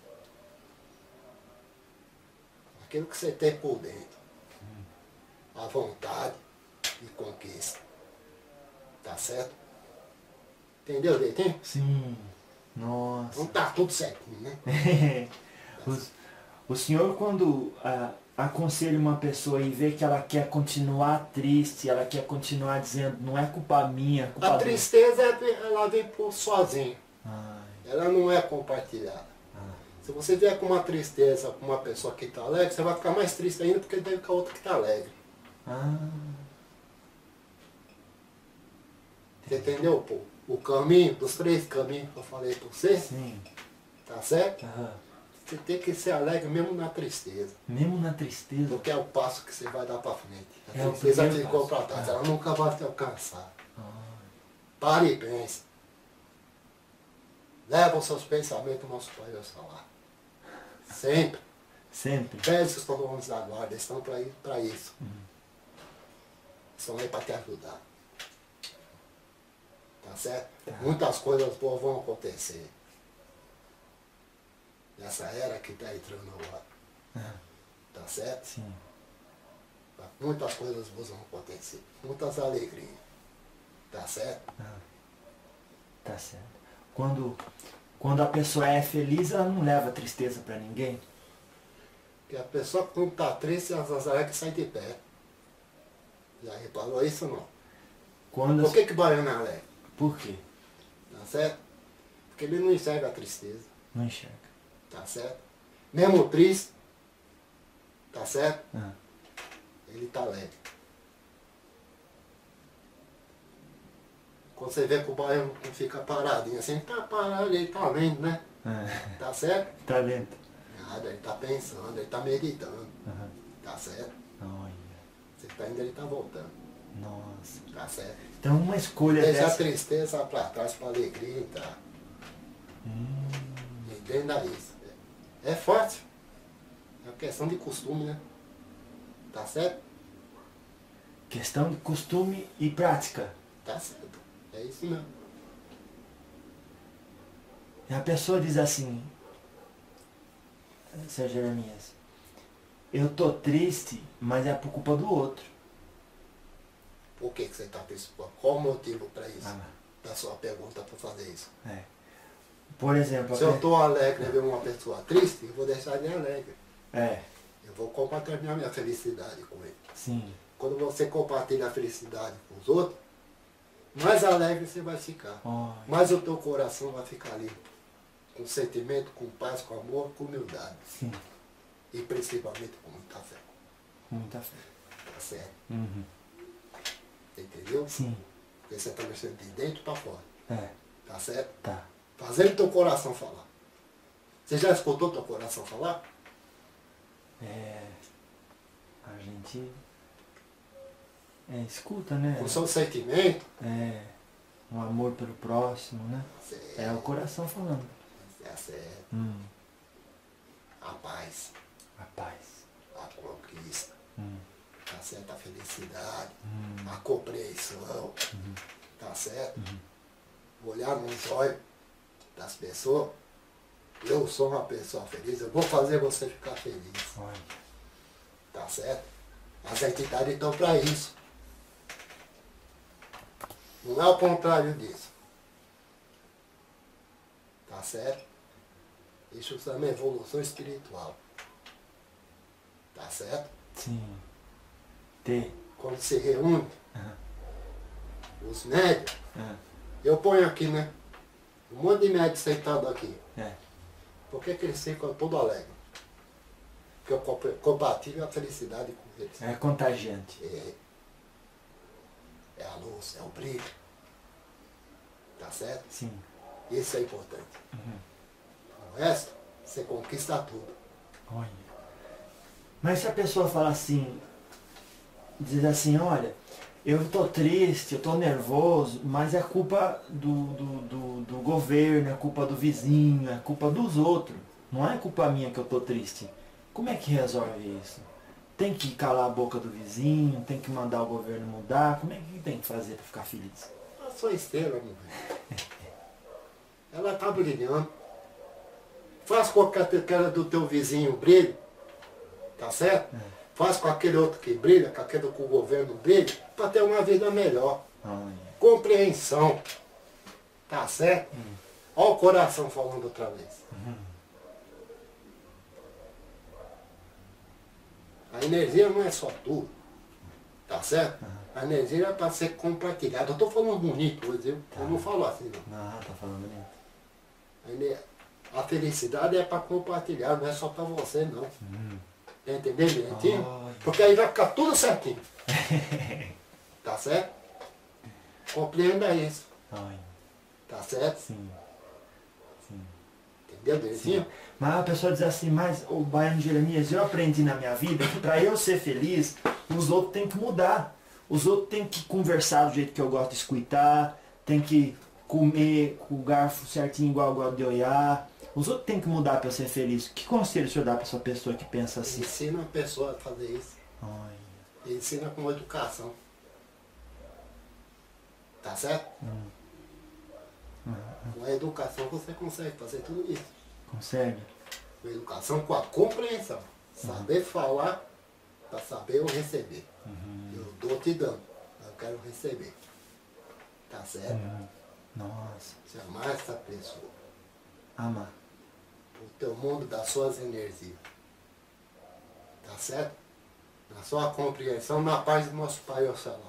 Aquilo que você tem por dentro. A vontade de conquista. Tá certo? Entendeu direitinho? Sim. Nossa. Não tá tudo certinho, né? O senhor, quando aconselha uma pessoa e vê que ela quer continuar triste, ela quer continuar dizendo, não é culpa minha, é culpa A do-" tristeza, ela vem por sozinha. Ai, Ela não é compartilhada. Se você vier com uma tristeza com uma pessoa que está alegre, você vai ficar mais triste ainda porque tem com a outra que está alegre. Você entendeu, pô? O caminho, dos 3 caminhos que eu falei para você, sim. tá certo? Aham. Você tem que ser alegre mesmo na tristeza. Mesmo na tristeza. Porque é o passo que você vai dar para frente. A É o tristeza primeiro ficou passo. para trás, ela nunca vai te alcançar. Pare e pense. Leva os seus pensamentos ao nosso Pai Deus falar. Sempre. Sempre. Pede os colonos da guarda, eles estão para isso. Estão aí para te ajudar. Tá certo? Muitas coisas boas vão acontecer. Nessa era que está entrando agora. Tá certo? Sim. Muitas coisas boas vão acontecer. Muitas alegrias. Tá certo? Tá certo. Quando a pessoa é feliz, ela não leva tristeza pra ninguém. Porque a pessoa quando está triste, as alegres saem de pé. Já reparou isso ou não? Quando Por que o baiano é alegre? Por quê? Tá certo? Porque ele não enxerga a tristeza. Não enxerga. Tá certo? Mesmo triste, tá certo? Ele tá alegre. Quando você vê que o baiano fica paradinho assim, tá parado, ele tá lendo, né? Tá certo? Tá lento. Nada, ele tá pensando, ele tá meditando. Tá certo? Olha. Você tá indo, ele tá voltando. Nossa. Tá certo? Então uma escolha Deixa a dessa. tristeza pra trás, pra alegria entrar. Entenda isso. É forte. É uma questão de costume, né? Tá certo? Questão de costume e prática. Tá certo. É isso mesmo. E a pessoa diz assim, Sr. Jeremias, eu tô triste, mas é por culpa do outro. Por que você está triste? Qual o motivo para isso? Ah. Da sua pergunta para fazer isso? É. Por exemplo, Se eu estou alegre e ver uma pessoa triste, eu vou deixar ele alegre. É, Eu vou compartilhar minha felicidade com ele. sim. Quando você compartilha a felicidade com os outros, mais alegre você vai ficar. Olha. Mais o teu coração vai ficar limpo. Com sentimento, com paz, com amor, com humildade. Sim. E principalmente com muita fé. Com muita fé. Tá certo? Entendeu? Sim. Porque você está mexendo de dentro para fora. É. Tá certo? Tá. Fazendo teu coração falar. Você já escutou teu coração falar? A gente escuta, né? Com seu sentimento? Um amor pelo próximo, né? Certo. É o coração falando. É certo. A paz, A paz. a conquista, Hum. tá certo? A felicidade, a compreensão, tá certo? Olhar nos olhos das pessoas. Eu sou uma pessoa feliz, eu vou fazer você ficar feliz, Olha. tá certo? As entidades estão para isso. Não é o contrário disso. Tá certo? Isso também é evolução espiritual. Tá certo? Sim. T. Quando se reúne, os médios, Ah. eu ponho aqui, né? Um monte de médios sentado aqui. É. Por que eles ficam todo alegre? Porque eu compartilho a felicidade com eles. É contagiante. É a luz, é o brilho. Tá certo? Sim. Isso é importante. O resto, você conquista tudo. Olha. Mas se a pessoa fala assim, diz assim, olha, eu tô triste, eu tô nervoso, mas é culpa do governo, é culpa do vizinho, é culpa dos outros. Não é culpa minha que eu tô triste. Como é que resolve isso? Tem que calar a boca do vizinho, tem que mandar o governo mudar, como é que tem que fazer para ficar feliz? A sua estrela, meu velho. Ela tá brilhando. Faz com que aquela do teu vizinho brilhe. Tá certo? Faz com aquele outro que brilha, com aquele que o governo brilha, para ter uma vida melhor. Olha. Compreensão. Tá certo? Olha o coração falando outra vez. A energia não é só tua. Tá certo? A energia é para ser compartilhada. Eu tô falando bonito hoje, viu? Eu não falo assim, não. Ah, tá falando bonito. A felicidade é para compartilhar, não é só para você, não. Tá entendendo direitinho? Olha. Porque aí vai ficar tudo certinho. Tá certo? Compreenda isso. Olha. Tá certo? Sim. Sim. Entendeu direitinho? Mas a pessoa diz assim, mas o Baiano Jeremias, eu aprendi na minha vida que para eu ser feliz, os outros têm que mudar. Os outros têm que conversar do jeito que eu gosto de escutar, tem que comer com o garfo certinho igual eu gosto de olhar. Os outros têm que mudar para eu ser feliz. Que conselho o senhor dá para essa pessoa que pensa assim? Ensina a pessoa a fazer isso. Olha. Ensina com educação. Tá certo? Com a educação você consegue fazer tudo isso. Consegue? Com a educação, com a compreensão. Saber falar para saber eu receber. Eu dou te dando, eu quero receber. Tá certo? Nossa. Você amar essa pessoa. Amar. O teu mundo das suas energias. Tá certo? Na sua compreensão, na paz do nosso Pai ao celular.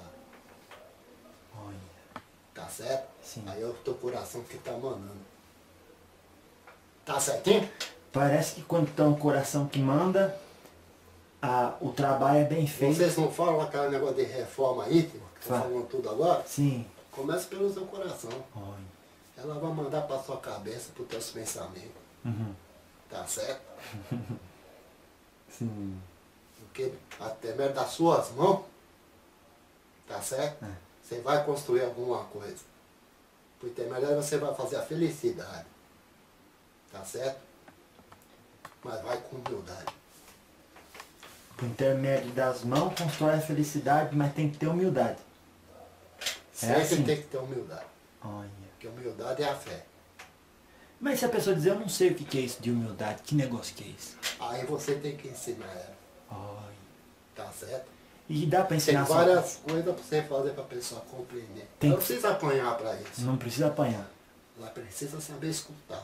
Olha. Tá certo? Sim. Aí é o teu coração que tá mandando. Tá certinho? Parece que quando tem um coração que manda, o trabalho é bem feito. Vocês não falam aquele negócio de reforma íntima, que estão Fala. falando tudo agora? Sim. Começa pelo seu coração. Olha. Ela vai mandar para sua cabeça, para os teus pensamentos. Tá certo? Sim. Porque até mesmo das suas mãos, tá certo? Você vai construir alguma coisa. Por intermédio você vai fazer a felicidade. Tá certo? Mas vai com humildade. Por intermédio das mãos constrói a felicidade, mas tem que ter humildade. Sempre assim. tem que ter humildade. Olha. Porque humildade é a fé. Mas se a pessoa dizer, eu não sei o que é isso de humildade, que negócio que é isso? Aí você tem que ensinar ela. Olha. Tá certo? E dá para Tem ensinar só. várias coisas para você fazer para a pessoa compreender. Tem Não que- precisa apanhar para isso. Não precisa apanhar. Ela precisa saber escutar.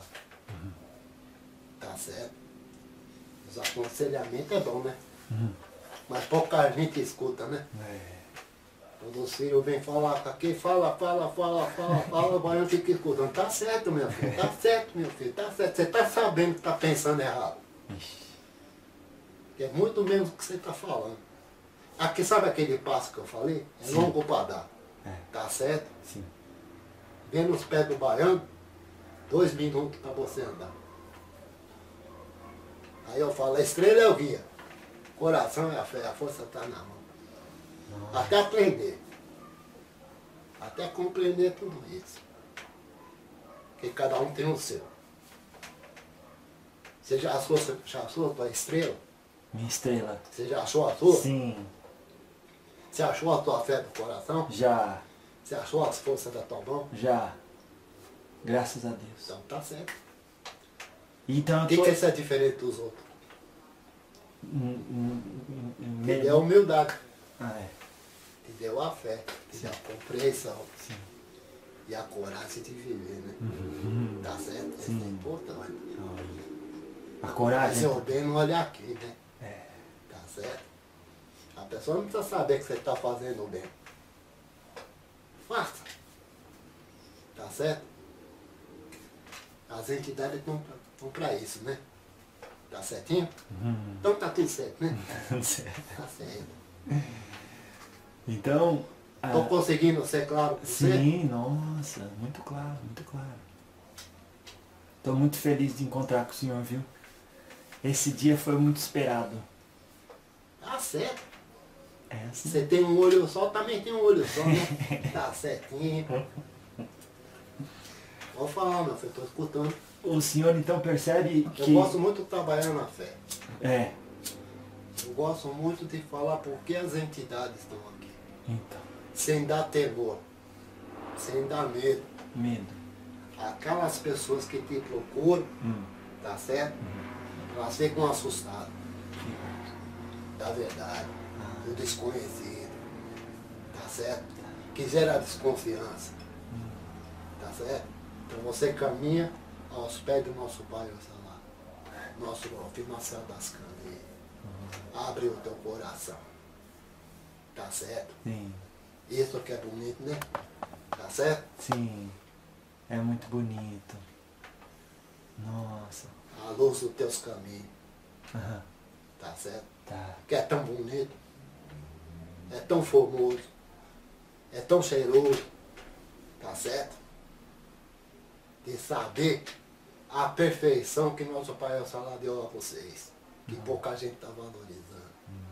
Tá certo? Os aconselhamentos é bom, né? Mas pouca gente escuta, né? Quando os filhos vêm falar aqui, fala, o baiano fica escutando. Tá certo, meu filho, tá certo, meu filho, tá certo. Você tá sabendo que tá pensando errado. Ixi. É muito menos do que você tá falando. Aqui, sabe aquele passo que eu falei? É longo para dar. Tá certo? Sim. Vem nos pés do baiano, 2 minutos para você andar. Aí eu falo, a estrela é o guia. Coração é a fé, a força está na mão. Até aprender. Até compreender tudo isso. Porque cada um tem o seu. Você já achou a tua estrela? Minha estrela. Você já achou a tua? Sim, Você achou a tua fé do coração? já, Você achou as forças da tua mão? já. Graças a Deus. Então tá certo. Então O que eu que tô... isso é diferente dos outros? Te me- deu a humildade, Ah, é. te deu a fé, te deu a compreensão Sim. e a coragem de viver, né? Tá certo? Isso é Sim. importante. A coragem. Fazer o bem não olhar aqui, né? É. Tá certo? A pessoa não precisa saber que você está fazendo o bem. Faça. Tá certo? As entidades estão para isso, né? Tá certinho? Então tá tudo certo, né? Tá certo. Então, Estou conseguindo ser claro com você? sim, nossa, muito claro, muito claro. Estou muito feliz de encontrar com o senhor, viu? Esse dia foi muito esperado. Tá certo. É assim. Você tem um olho só, também tem um olho só, né? Tá certinho. Vou falar, meu filho, estou escutando. O senhor então percebe Eu que... gosto muito de trabalhar na fé. É, Eu gosto muito de falar por que as entidades estão aqui. então, Sem dar temor, sem dar medo. medo. Aquelas pessoas que te procuram, tá certo? Elas ficam assustadas. Da verdade, do desconhecido. Tá certo? Que gera desconfiança. Tá certo? Então você caminha aos pés do nosso Pai, nosso afirmação das Candeias. Abre o teu coração. Tá certo? Sim, Isso que é bonito, né? Tá certo? sim. É muito bonito. Nossa. A luz dos teus caminhos. Aham, Tá certo? tá. Que é tão bonito. É tão formoso. É tão cheiroso. Tá certo? De saber a perfeição que nosso Pai ao Salá deu a vocês. Que pouca gente está valorizando.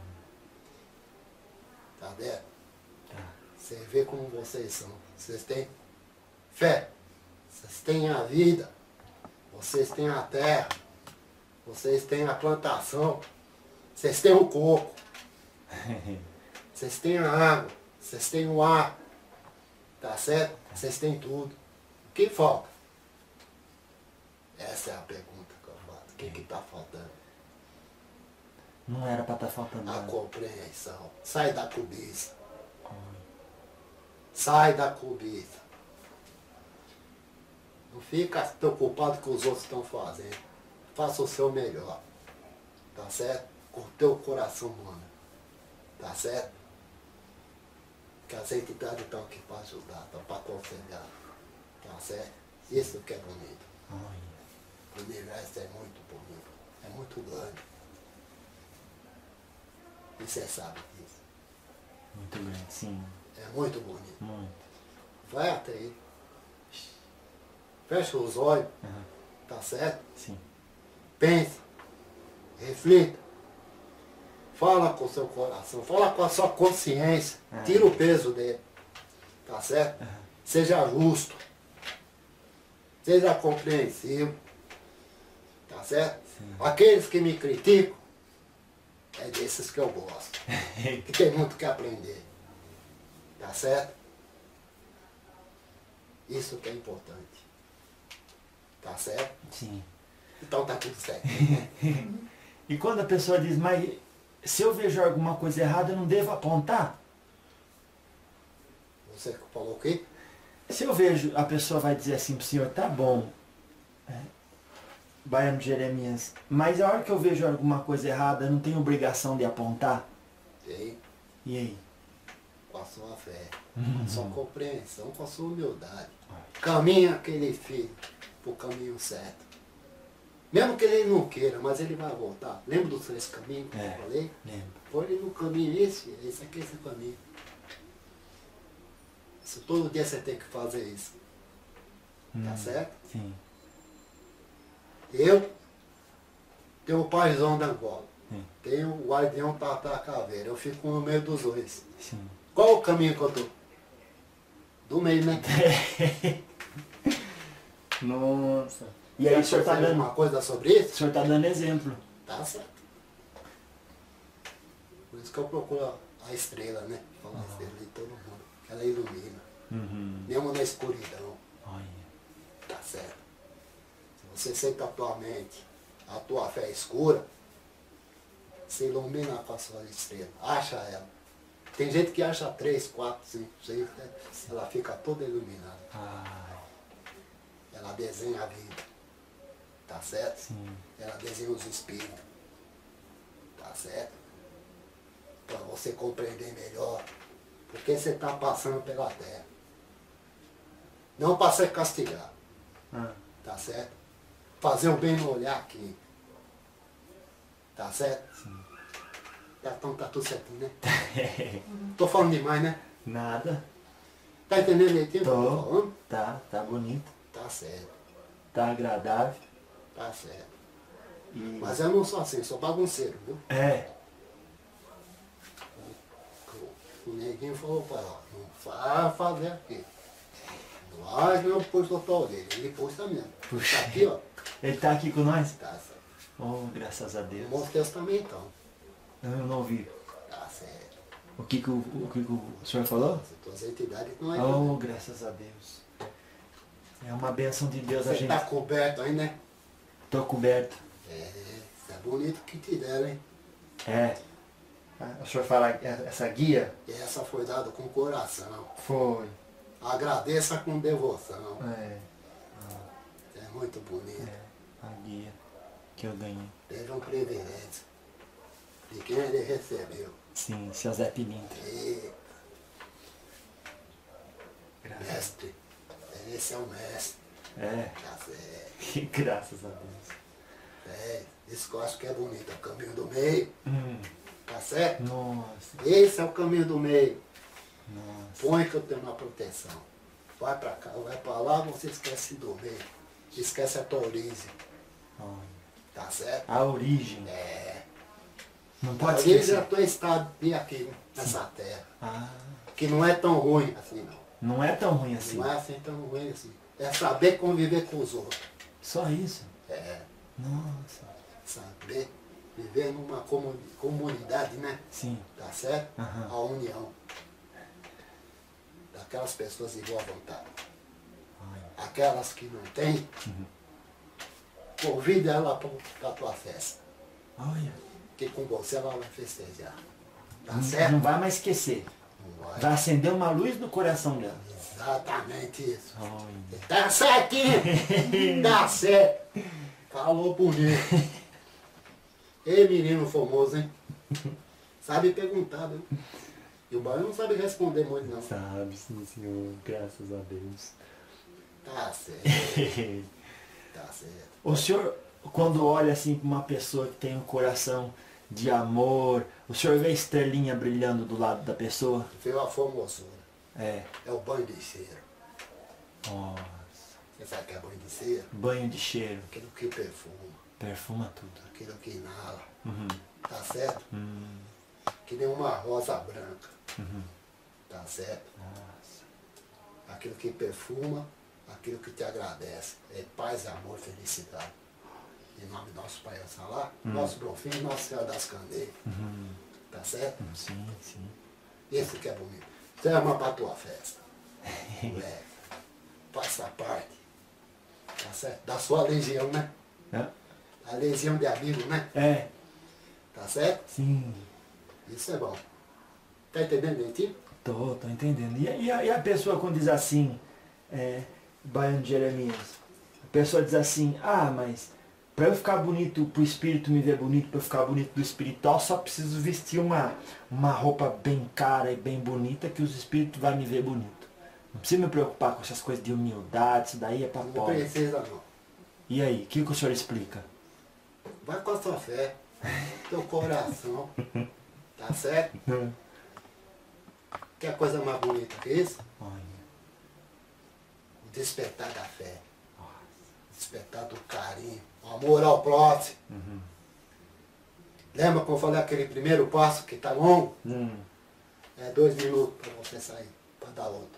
Tá certo? Tá. Você vê como vocês são. Vocês têm fé. Vocês têm a vida. Vocês têm a terra. Vocês têm a plantação. Vocês têm o coco. Vocês têm a água. Vocês têm o ar. Tá certo? Vocês têm tudo. O que falta? Essa é a pergunta que eu faço. O que está faltando? Não era pra estar faltando A nada. compreensão. Sai da cobiça. Sai da cobiça. Não fica preocupado com o que os outros estão fazendo. Faça o seu melhor. Tá certo? Com o teu coração humano. Tá certo? Que as entidades estão aqui para ajudar, estão para aconselhar. Tá certo? Isso que é bonito. Olha. O universo é muito bonito. É muito grande. E você sabe disso. Muito grande, sim. É muito bonito. Muito. Vai até ele. Fecha os olhos. Aham, Tá certo? sim. Pensa. Reflita. Fala com o seu coração. Fala com a sua consciência. Tira o peso dele. Tá certo? Seja justo. Seja compreensivo. Tá certo? Sim. Aqueles que me criticam, é desses que eu gosto. Que tem muito que aprender. Tá certo? Isso que é importante. Tá certo? Sim. Então tá tudo certo. E quando a pessoa diz, mas se eu vejo alguma coisa errada, eu não devo apontar? Você falou o quê? Se eu vejo, a pessoa vai dizer assim pro senhor, tá bom, Baiano de Jeremias, mas a hora que eu vejo alguma coisa errada, eu não tenho obrigação de apontar? Tem E aí? com a sua fé, com a sua compreensão, com a sua humildade. Caminha aquele filho pro caminho certo. Mesmo que ele não queira, mas ele vai voltar. Lembra dos 3 caminhos que eu falei? Lembro. Põe ele no caminho esse aqui é esse caminho. Todo dia você tem que fazer isso. Tá certo? Sim. Eu tenho o paizão da Angola. Sim. Tenho o guardião Tata Caveira. Eu fico no meio dos dois. Sim. Qual o caminho que eu tô? Do meio, né? Nossa. E aí o senhor tá Quer dando. alguma coisa sobre O isso? senhor tá dando exemplo. Tá certo. Por isso que eu procuro a estrela, né? Falar a estrela de todo mundo. Que ela ilumina. Uhum. Mesmo na escuridão. Olha. Tá certo. Se você sente a tua mente, a tua fé escura, se ilumina com a sua estrela. Acha ela. Tem gente que acha 3, 4, 5, 6, né? Ela fica toda iluminada. Ai. Ela desenha a vida. Tá certo? Sim. Ela desenha os espíritos. Tá certo? Para você compreender melhor porque você está passando pela terra. Não para ser castigado. Ah. Tá certo? Fazer o bem no olhar aqui. Tá certo? Sim. Então tá tudo certinho, né? Tô falando demais, né? Nada. Tá entendendo direitinho o que eu tô Tô. falando? Tá bonito. Tá certo. Tá agradável. Tá certo. E... Mas eu não sou assim, sou bagunceiro, viu? É. O neguinho falou para ela, não vai fazer aqui. Mas não pôs doutor Aurélio, ele pôs também. Puxa. Tá aqui, ó. Ele tá aqui com nós? Tá certo. Oh, graças a O Deus. Novo Testamentão. Eu não ouvi. Tá certo. O que o senhor falou? As tuas entidades não é. Oh, graças a Deus. É uma bênção de Deus a Você gente. tá coberto aí, né? Tô coberto. Isso é bonito que te deram, hein? É. O senhor fala essa guia? E essa foi dada com coração. Foi. Agradeça com devoção. É. É muito bonito. A guia que eu ganhei. Teve um privilégio. De quem ele recebeu. Sim, seu Zé Pilintra. E Graças. mestre. Esse é o mestre. É. Tá certo. Graças a Deus. Isso que eu acho que é bonito. É o caminho do meio. Tá certo? Nossa. Esse é o caminho do meio. Nossa. Põe que eu tenho uma proteção. Vai pra cá, vai pra lá, você esquece do meio. Esquece a tua origem. Olha. Tá certo? A origem. Não A pode origem é esquecer. a tua estado de aqui, nessa terra. Ah, Que não é tão ruim assim, não. não é tão ruim assim. Não é assim tão ruim assim. É saber conviver com os outros. Só isso. É Nossa. saber viver numa comunidade, né? Sim. Tá certo? Aham. A união. Daquelas pessoas de boa vontade. Olha. Aquelas que não têm, convida ela para a tua festa. Olha. Que com você ela vai festejar. Tá Não certo? vai mais esquecer. Não vai. Vai acender uma luz no coração dela. Exatamente isso. Olha. Tá certinho! Tá certo! Falou bonito. Ei, menino famoso, hein? Sabe perguntar, viu? E o baiano não sabe responder muito, não. Sabe, sim, senhor. Graças a Deus. Tá certo. Tá certo. O senhor, quando olha assim para uma pessoa que tem um coração de amor, o senhor vê a estrelinha brilhando do lado da pessoa? Veio a formosura. É. É o banho de cheiro. Nossa. Você sabe o que é banho de cheiro? Banho de cheiro. Aquilo que perfuma. Perfuma tudo. Aquilo que inala. Uhum. Tá certo? Que nem uma rosa branca. Tá certo? Nossa. Aquilo que perfuma, aquilo que te agradece. É paz, amor, felicidade. Em nome do nosso Pai Salá, nosso Bonfim, Nossa Senhora das Candeias. Tá certo? Sim, sim. Esse que é bonito. Chama pra tua festa. Leve. Faça parte. Tá certo? Da sua legião, né? É? A legião de amigos, né? É, Tá certo? sim. Isso é bom. Tá entendendo, Dentinho? Tô entendendo. E a pessoa quando diz assim, Baiano de Jeremias, a pessoa diz assim, mas para eu ficar bonito, pro espírito me ver bonito, para eu ficar bonito do espiritual, só preciso vestir uma roupa bem cara e bem bonita que os espíritos vão me ver bonito. Não precisa me preocupar com essas coisas de humildade, isso daí é para Não pobre. precisa não. E aí, o que o senhor explica? Vai com a sua fé, teu coração. Tá certo? Quer coisa mais bonita que isso? Olha, despertar da fé. Despertar do carinho, o amor ao próximo. Lembra quando eu falei aquele primeiro passo que tá longo? É 2 minutos para você sair, para dar outro.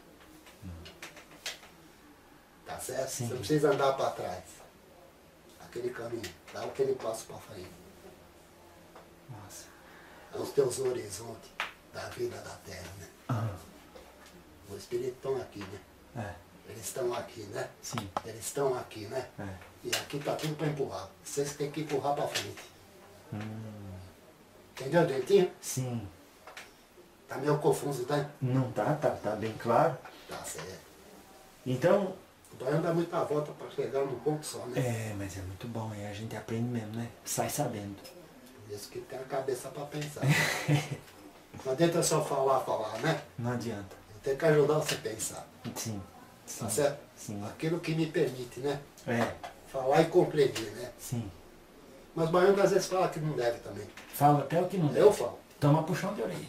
Tá certo? Sim. Você não precisa andar para trás. Aquele caminho, dá aquele passo para frente. Nossa. É os teus horizontes da vida da terra, né? Os espíritos estão aqui, né? É, Eles estão aqui, né? sim. Eles estão aqui, né? É. E aqui tá tudo para empurrar. Vocês têm que empurrar para frente. Entendeu direitinho? Sim. Tá meio confuso, tá? Não tá bem claro. Tá certo. Então, O baiano dá muita volta para chegar num ponto só, né? é, mas é muito bom, aí a gente aprende mesmo, né? Sai sabendo. Por isso que tem a cabeça para pensar. Não adianta só falar, né? Não adianta. Eu tenho que ajudar você a pensar. Sim. Tá Sim. certo? Sim. Aquilo que me permite, né? É, Falar e compreender, né? sim. Mas o baiano às vezes fala que não deve também. Fala até o que não Eu deve. falo. Toma puxão de orelha.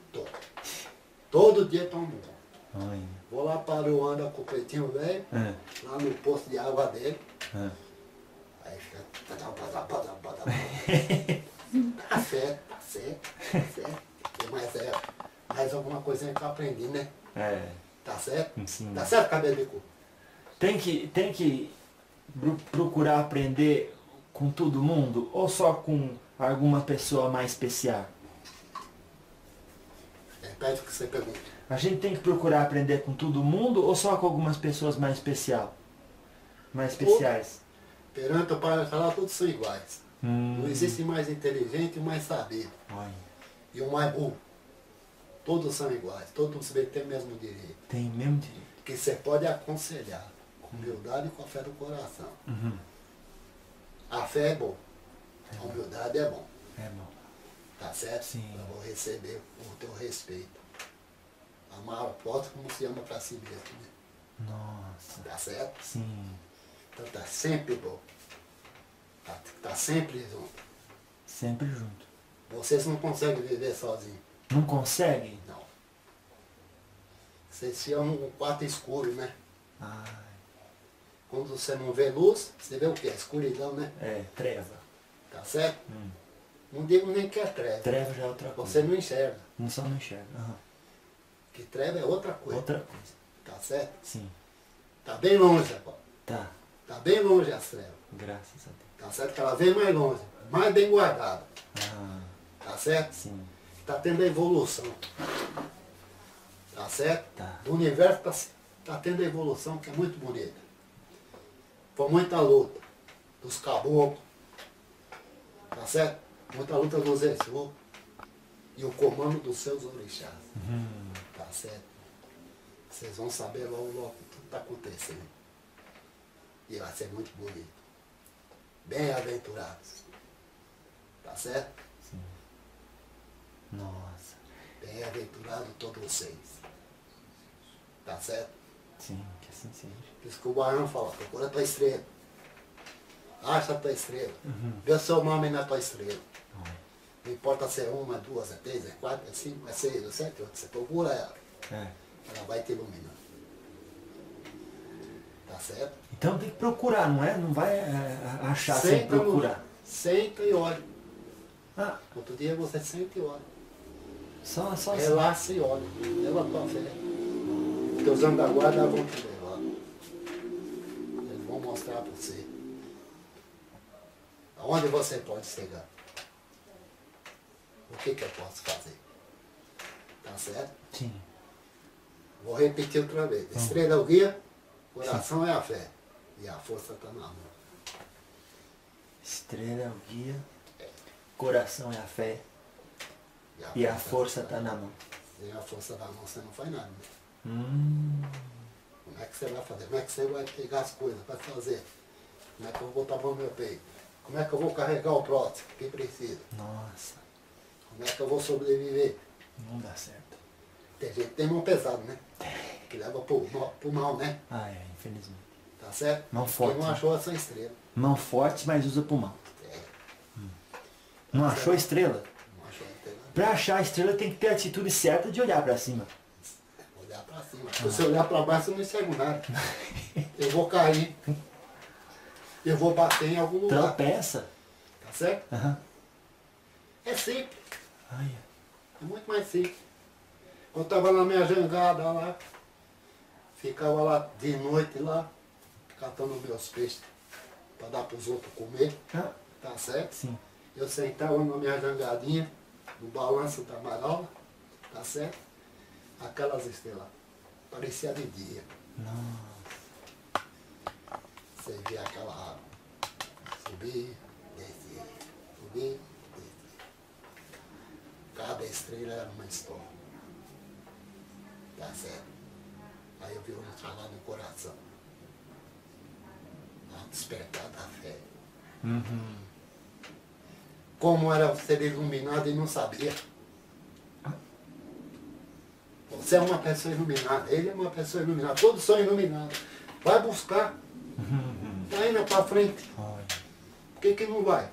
Todo dia tomo. Ai. Vou lá para o Anda com o pretinho velho, É. lá no posto de água dele. É. Aí fica. Tá certo, tá certo, tá certo. Mas é mais alguma coisinha que eu aprendi, né? É. Tá certo? Sim. Tá certo, cabelo de cu? Tem que procurar aprender com todo mundo ou só com alguma pessoa mais especial? Repete o que você pergunta. A gente tem que procurar aprender com todo mundo ou só com algumas pessoas mais especial? Mais especiais? Perante o Pai falar, todos são iguais. Hum. Não existe mais inteligente e mais sabido. Olha, E o mais burro. Todos são iguais. Todos têm o mesmo direito. tem mesmo direito. Que você pode aconselhar com humildade e com a fé do coração. A fé é bom. A humildade é bom. É bom. Tá certo? Sim. Eu vou receber o teu respeito. Amar o próximo como se ama para si mesmo. Né? Nossa. Tá certo? Sim. Então tá sempre bom. Tá sempre junto. Sempre junto. Vocês não conseguem viver sozinhos. Não consegue? Não. Vocês se amam um quarto escuro, né? Ai. Quando você não vê luz, você vê o quê? Escuridão, né? É, treva. Tá certo? Não digo nem que é treva. Treva já é outra coisa. Você não enxerga. Não só não enxerga. Aham. Que treva é outra coisa. Outra coisa. Tá certo? Sim. Tá bem longe agora. Tá. Tá bem longe as trevas. Graças a Deus. Tá certo? Que ela vem mais longe. Mais bem guardada. Ah, Tá certo? sim. Tá tendo a evolução. Tá certo? Tá. Do universo tá tendo a evolução que é muito bonita. Foi muita luta dos caboclos. Tá certo? Muita luta dos Exu. E o comando dos seus orixás. Tá certo? Vocês vão saber logo o que tudo está acontecendo. E vai ser muito bonito. Bem-aventurados. Tá certo? Sim. Nossa. Bem-aventurados todos vocês. Tá certo? Sim, que assim seja. Por isso que o baiano fala, procura a tua estrela. Acha a tua estrela. Vê o seu nome na tua estrela. Não importa se é uma, é duas, é três, é quatro, é cinco, é seis, é sete, oito. Você procura ela. É. Ela vai te iluminar. Tá certo? Então tem que procurar, não é? Não vai achar sem Senta no- procurar. Senta e olha. Ah, Outro dia você senta e olha. só assim. Relaxa e olha. Leva a tua fé. Teus anjos da guarda vão te levar. Eles vão mostrar para você. Aonde você pode chegar. O que eu posso fazer? Tá certo? Sim. Vou repetir outra vez. Estrela é o guia, coração é a fé. E a força está na mão. Estrela é o guia, coração é a fé e a força está na mão. Sem a força da mão você não faz nada. Né? Como é que você vai fazer? Como é que você vai pegar as coisas para fazer? Como é que eu vou botar a mão no meu peito? Como é que eu vou carregar o próximo que precisa? Nossa, Como é que eu vou sobreviver? não dá certo. Tem gente que tem mão pesada, né? Que leva pro mal, né? Ah, é, infelizmente. Tá certo? Mão forte, Quem não né? achou essa estrela. Mão forte, mas usa pulmão. É, Não achou estrela? não achou a estrela. Para achar a estrela tem que ter a atitude certa de olhar para cima. Olhar para cima. Se você olhar para baixo, eu não enxergo nada. Eu vou cair. Eu vou bater em algum lugar. Tropeça. Tá certo? Aham. É simples. Ai, É muito mais simples. Eu estava na minha jangada lá. Ficava lá de noite lá. Catando meus peixes. Para dar para os outros comer. ah, Tá certo? sim. Eu sentava na minha jangadinha. No balanço da marola. Tá certo? Aquelas estrelas. Parecia de dia. Nossa. Você via aquela água. Subir, descer. Subir, descer. Cada estrela era uma história. Tá certo? Aí eu vi um falar no coração. A despertar da fé. Como era ser iluminado e não sabia. Você é uma pessoa iluminada, ele é uma pessoa iluminada, todos são iluminados. Vai buscar. Vai indo pra frente. Olha. Por que não vai?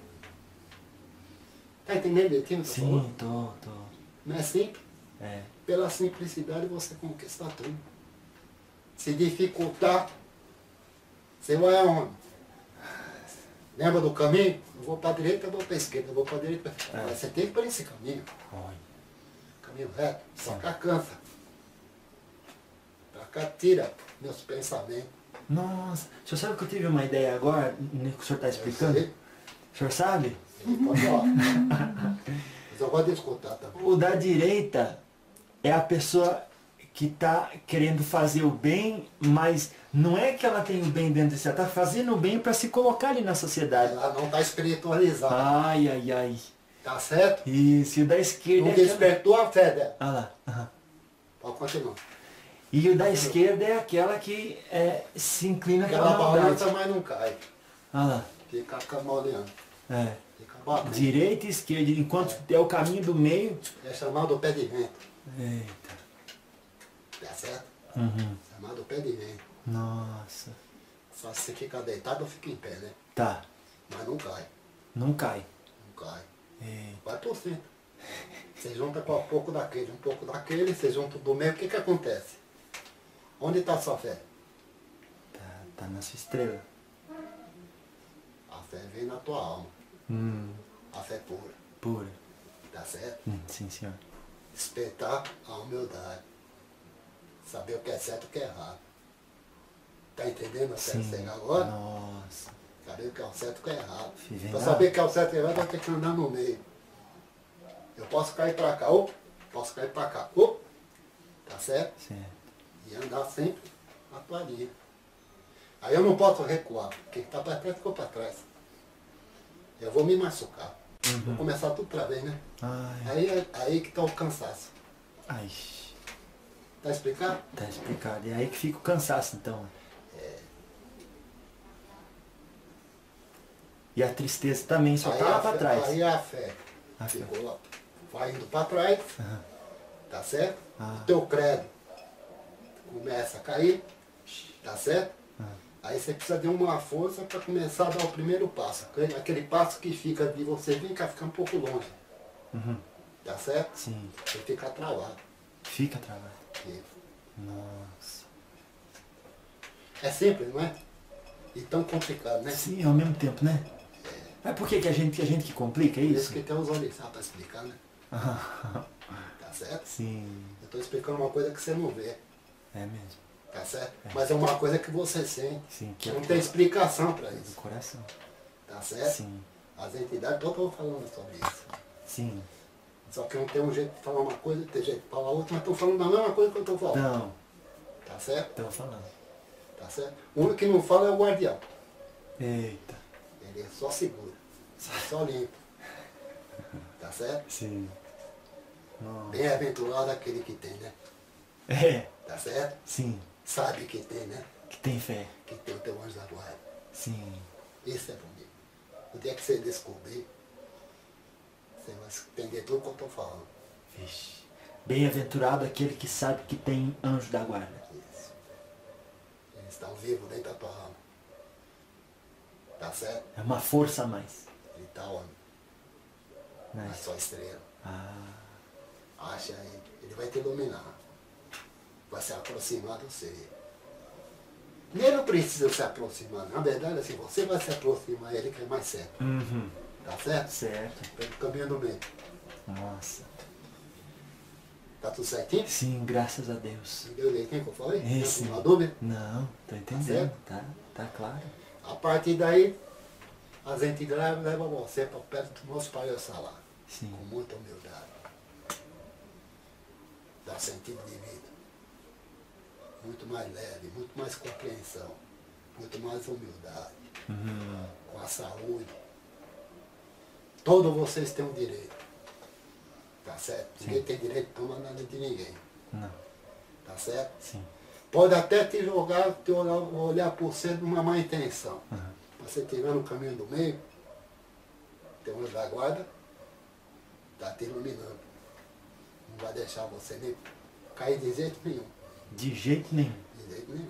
Tá entendendo, Betinho? Tá Sim, falando? tô. Não é simples? É. Pela simplicidade você conquista tudo. Se dificultar, você vai aonde? Lembra do caminho? Eu vou para a direita, eu vou para a esquerda, eu vou para a direita. Mas você tem que ir por esse caminho. Olha. Caminho reto. Pra Sim. cá cansa. Pra cá tira meus pensamentos. Nossa. O senhor sabe que eu tive uma ideia agora, no que o senhor está explicando? Eu sei. O senhor sabe? Pode falar. Mas eu gosto de escutar também. O da direita é a pessoa que está querendo fazer o bem, mas não é que ela tem o bem dentro de si, ela está fazendo o bem para se colocar ali na sociedade. Ela não está espiritualizada. Ai, ai, ai. Tá certo? Isso, e o da esquerda Não é aquela... despertou a fé dela. Ah lá. Aham. Pode continuar. E o da esquerda é aquela que se inclina para Aquela a maldade. balança, mas não cai. Ah lá. Fica camaleando. É. Fica batendo. Direita e esquerda, enquanto é o caminho do meio. É chamado pé de vento. Eita. Tá certo? Uhum. Chamado pé de vento. Nossa. Só se você fica deitado ou fica em pé, né? Tá. Mas não cai. Não cai. Não cai. Eita. Vai por cento. Você junta com um pouco daquele, você junta do meio, o que que acontece? Onde está a sua fé? Tá na sua estrela. A fé vem na tua alma. A fé pura. Pura. Tá certo? Sim, senhor. Despertar a humildade. Saber o que é certo e o que é errado. Tá entendendo até Sim. chegar agora? Nossa. Saber o que é o certo e o que é errado. Vem Para lá. saber o que é o certo e o errado, vai ter que andar no meio. Eu posso cair para cá, ou posso cair para cá, ou tá certo? Certo. E andar sempre na tua linha. Aí eu não posso recuar. Quem está para trás ficou para trás. Eu vou me machucar. Vou começar tudo outra vez, né? Ai. Aí que está o cansaço. Ai. Tá explicado? Tá explicado. E aí que fica o cansaço, então. E a tristeza também só Aí tá lá a pra fé- trás. Aí a fé A fé. ficou lá. Vai indo para trás. Aham. Tá certo? Ah. O teu credo começa a cair. Tá certo? Ah. Aí você precisa de uma força para começar a dar o primeiro passo. Aquele passo que fica de você vir cá ficar um pouco longe. Uhum. Tá certo? Sim. Você fica travado. Fica travado. Fica. Nossa. É simples, não é? E tão complicado, né? Sim, ao mesmo tempo, né? Mas por que a gente que complica, é Por isso isso? que tem os olhos para explicar, né? Tá certo? Sim. Eu estou explicando uma coisa que você não vê. É mesmo. Tá certo? Mas é uma coisa que você sente. Sim, que Não é tem explicação para do isso. coração. Tá certo? Sim. As entidades todas estão falando sobre isso. Sim. Só que não tem um jeito de falar uma coisa e tem jeito de falar outra, mas estão falando a mesma coisa que eu estou falando. Não, Tá certo? estão falando. Tá certo? O único que não fala é o guardião. Eita. Ele só segura. Só limpa. Tá certo? Sim. Nossa. Bem-aventurado aquele que tem, né? É, Tá certo? sim. Sabe que tem, né? Que tem fé. Que tem o teu anjo da guarda. Sim. Isso é bonito. O dia que você descobrir, você vai entender tudo o que eu estou falando. Vixe. Bem-aventurado aquele que sabe que tem anjo da guarda. Isso. Eles estão vivos dentro da tua alma. Tá certo? É uma força a mais. Ele está onde? Né? Na sua estrela. Ah, Acha ele. Ele vai te iluminar. vai se aproximar de você. Ele não precisa se aproximar, na verdade, assim, você vai se aproximar, ele que é mais certo. Uhum. Tá certo? Certo. Pelo caminho do meio. Nossa. Tá tudo certinho? Sim, graças a Deus. Entendeu direitinho que eu falei? Tem Sim. alguma dúvida? Não, tô entendendo. Tá claro. A partir daí, a gente leva você para perto do nosso Pai Oxalá. Sim. Com muita humildade. Dá sentido de vida. Muito mais leve, muito mais compreensão, muito mais humildade. Uhum. Com a saúde. Todos vocês têm um direito. Tá certo? Sim. Ninguém tem direito de tomar nada de ninguém. Não. Tá certo? Sim. Pode até te jogar, te olhar por ser de uma má intenção. Uhum. Você tiver no caminho do meio, tem um da guarda, está te iluminando. Não vai deixar você nem cair de jeito nenhum. De jeito nenhum. De jeito nenhum.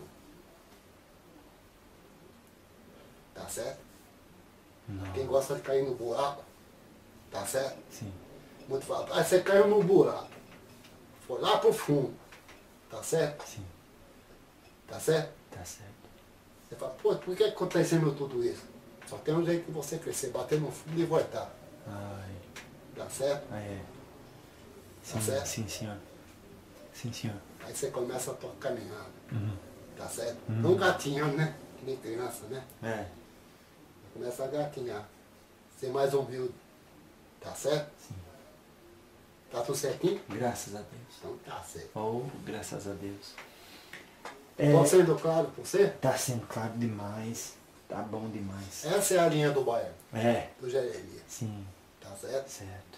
Tá certo? Não. Quem gosta de cair no buraco, tá certo? Sim. Muito fala, ah, você caiu no buraco. Foi lá pro fundo. Tá certo? Sim. Tá certo? Tá certo. Você fala, pô, por que acontecendo tudo isso? Só tem um jeito de você crescer, bater no fundo e voltar. Ai. Tá certo? Ah, é. Tá Sim, certo? sim, senhor. Sim, senhor. Aí você começa a tua caminhada. Uhum. Tá certo? Uhum. Não gatinhando, né? Que nem criança, né? É. Começa a gatinhar. Ser mais humilde. Tá certo? Sim. Tá tudo certinho? Graças a Deus. Então tá certo. Oh, graças a Deus. Tô sendo claro pra você? Tá sendo claro demais. Tá bom demais. Essa é a linha do baiano, É. do Jeremias. Sim. Tá certo? Certo.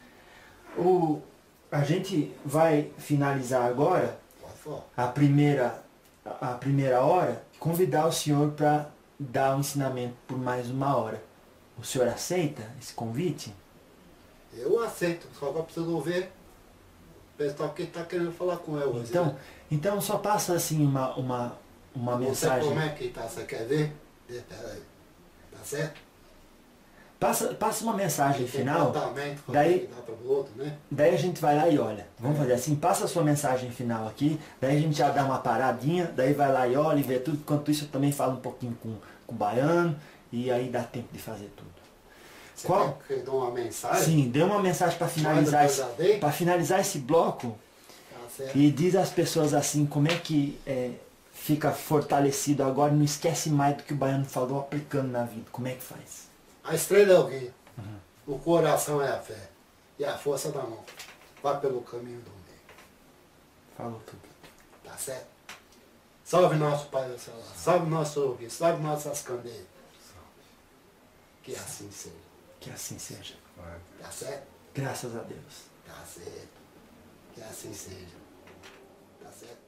A gente vai finalizar agora Pode falar. a primeira hora, convidar o senhor para dar o ensinamento por mais uma hora. O senhor aceita esse convite? Eu aceito, só que eu preciso ver o pessoal que tá querendo falar com eu hoje. né? Então só passa assim uma Você mensagem. como é que tá? Você quer ver? Pera aí. Tá certo? Passa uma mensagem Tem final. comportamento, daí- dá pro outro, né? Daí a gente vai lá e olha. Vamos fazer assim, passa a sua mensagem final aqui, daí a gente já dá uma paradinha, daí vai lá e olha e vê tudo. Enquanto isso eu também falo um pouquinho com o baiano e aí dá tempo de fazer tudo. Você Qual? quer que eu dê uma mensagem? Sim, dê uma mensagem para finalizar, Mas eu já dei? para finalizar esse bloco Tá certo. e diz às pessoas assim como é que fica fortalecido agora, não esquece mais do que o baiano falou aplicando na vida. Como é que faz? A estrela é o guia. O coração é a fé. E a força da mão. Vá pelo caminho do meio. Falou tudo. Tá certo? Salve nosso Pai do Céu. Salve nosso ouvido. Salve nossas candeias. Que assim seja. Que assim seja. Tá certo? Graças a Deus. Tá certo. Que assim seja. Tá certo?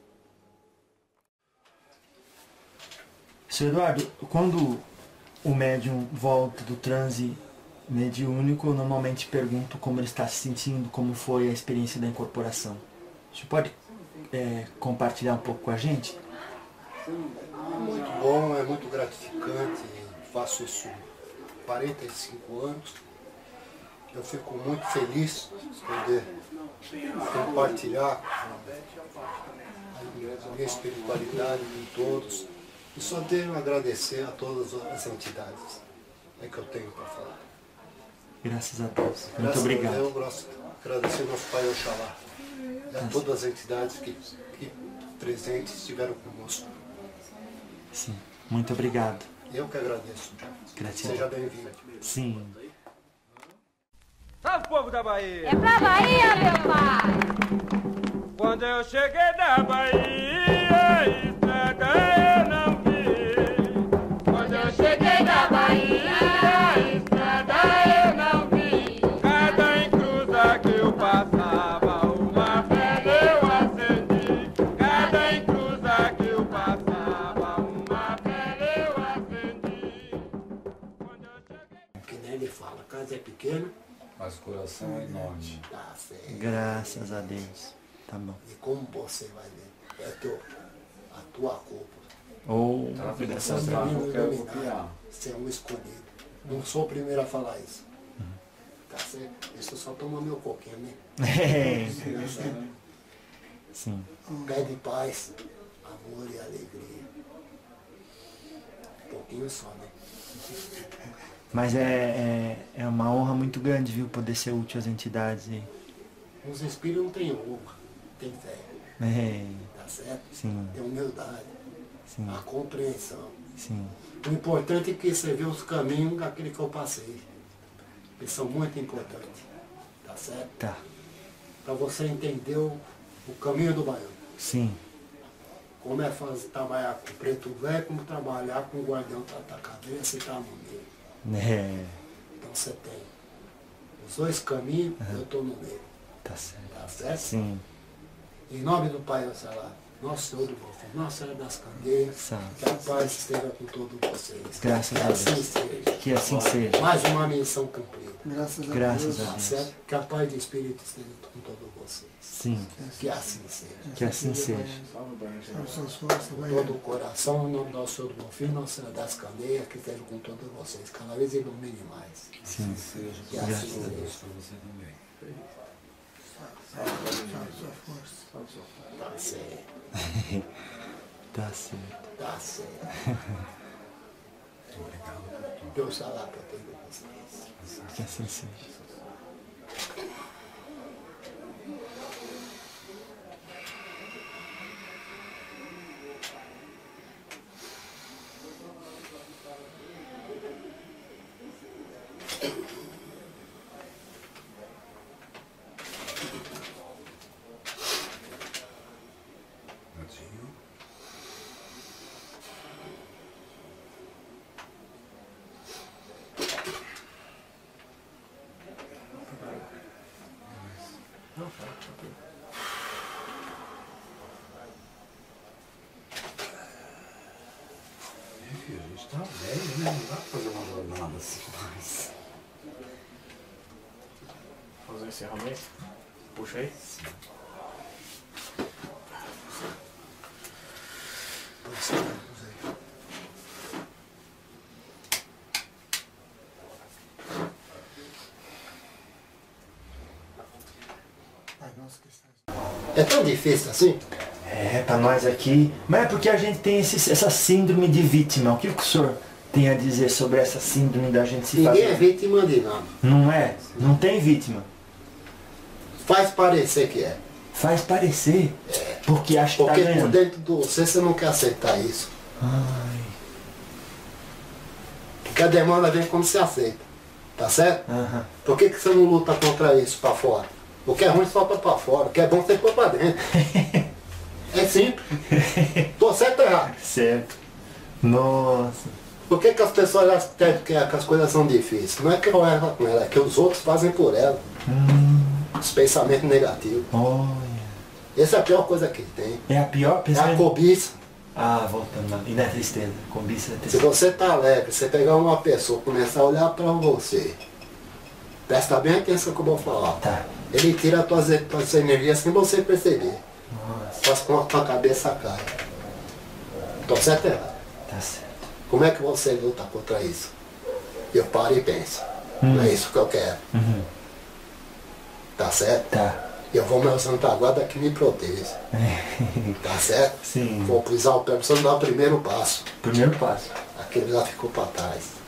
Senhor Eduardo, quando o médium volta do transe mediúnico, eu normalmente pergunto como ele está se sentindo, como foi a experiência da incorporação. Você pode compartilhar um pouco com a gente? Muito bom, é muito gratificante. Faço isso há 45 anos. Eu fico muito feliz de poder compartilhar a minha espiritualidade com todos. E só tenho a agradecer a todas as entidades que eu tenho para falar. Graças a Deus. Muito Graças obrigado. a Deus, agradecer ao nosso Pai Oxalá e a todas as entidades que presentes estiveram conosco. Sim, muito obrigado. Eu que agradeço. Gratidão. Seja bem-vindo. Sim. Salve, povo da Bahia! É pra Bahia, meu pai! Quando eu cheguei da Bahia, estrada eu não vi. Quando eu cheguei da Bahia, estrada eu não vi. Cada encruza que eu passava, uma vela eu acendi. Cada encruza que eu passava, uma vela eu acendi. Quando eu cheguei... Que nem ele fala, a casa é pequena, Mas o coração é enorme. tá certo. Graças a Deus. Tá bom. E como você vai ver, a tua culpa. Ou Tá vendo Você essa é um menino que eu vou iluminado, criar? você é um escolhido. Não sou o primeiro a falar isso. Tá certo? Isso só toma meu coquinho, né? Tá certo? Sim. Pede paz, amor e alegria. Um pouquinho só, né? Mas é uma honra muito grande, viu, poder ser útil às entidades. Os espíritos não têm honra, tem fé. Tá certo? Sim. Tem humildade, Sim. a compreensão. Sim. O importante é que você vê os caminhos daquele que eu passei. Eles são muito importantes. Tá certo? Tá. Para você entender o caminho do baiano. Sim. Como é trabalhar com o preto velho, como trabalhar com o guardião da cadeia, você está no meio. Então você tem os dois caminhos, eu estou no meio. Tá certo. Tá certo? Sim. Em nome do Pai Nosso Lá, Nosso Senhor do Bom Fim, Nossa Senhora das Candeias, que a paz esteja com todos vocês. Graças a Deus. Que assim seja. Que assim seja. Mais uma missão cumprida. Graças a Tá Deus. certo? Que a paz do Espírito esteja com todos vocês. Sim. Que assim seja. Que assim seja. Com todo o coração, em nome do Nosso Senhor do Bom Fim, Nossa Senhora das Candeias, que esteja com todos vocês. Cada vez ilumine mais. Sim. Seja Que graças assim a Deus seja. para você também. Tá certo. Tá certo. Tá certo. Obrigado por tudo. Deus está lá para todos vocês. Que assim seja. Tadinho. Filho, a gente tá velho, né? Não dá pra fazer uma jornada assim mais. Fazer o encerramento? Puxa aí. É tão difícil assim? Pra nós aqui. Mas é porque a gente tem essa síndrome de vítima. O que o senhor tem a dizer sobre essa síndrome da gente se Ninguém é fazer? vítima de nada. Não é? Não tem vítima. Faz parecer que é. Faz parecer. Porque acha que Porque tá por ganhando. dentro de você não quer aceitar isso. Ai. Porque a demanda vem quando você aceita. Tá certo? Aham. Por que você não luta contra isso para fora? O que é ruim solta para fora. O que é bom você põe para dentro. É simples. Tô certo ou errado? Certo. Nossa. Por que as pessoas acham que as coisas são difíceis? Não é que eu erro com ela, é que os outros fazem por ela. Os pensamentos negativos. Olha. Essa é a pior coisa que tem. É a pior É a pensamento. cobiça. Ah, voltando lá. E na tristeza. Cobiça, Se tristeza. você tá alegre, você pegar uma pessoa e começar a olhar para você, presta bem atenção que eu vou falar. Tá. Ele tira as tuas energias sem você perceber. Nossa. Faz com a tua cabeça cai. Tô certo ou errado? Tá certo. Como é que você luta contra isso? Eu paro e penso. Não é isso que eu quero. Uhum. Tá certo? Tá. Eu vou meu Santa Guarda que me proteja. Tá certo? Sim. Vou pisar o pé, precisando dar o primeiro passo. Primeiro passo. Aquele já ficou para trás.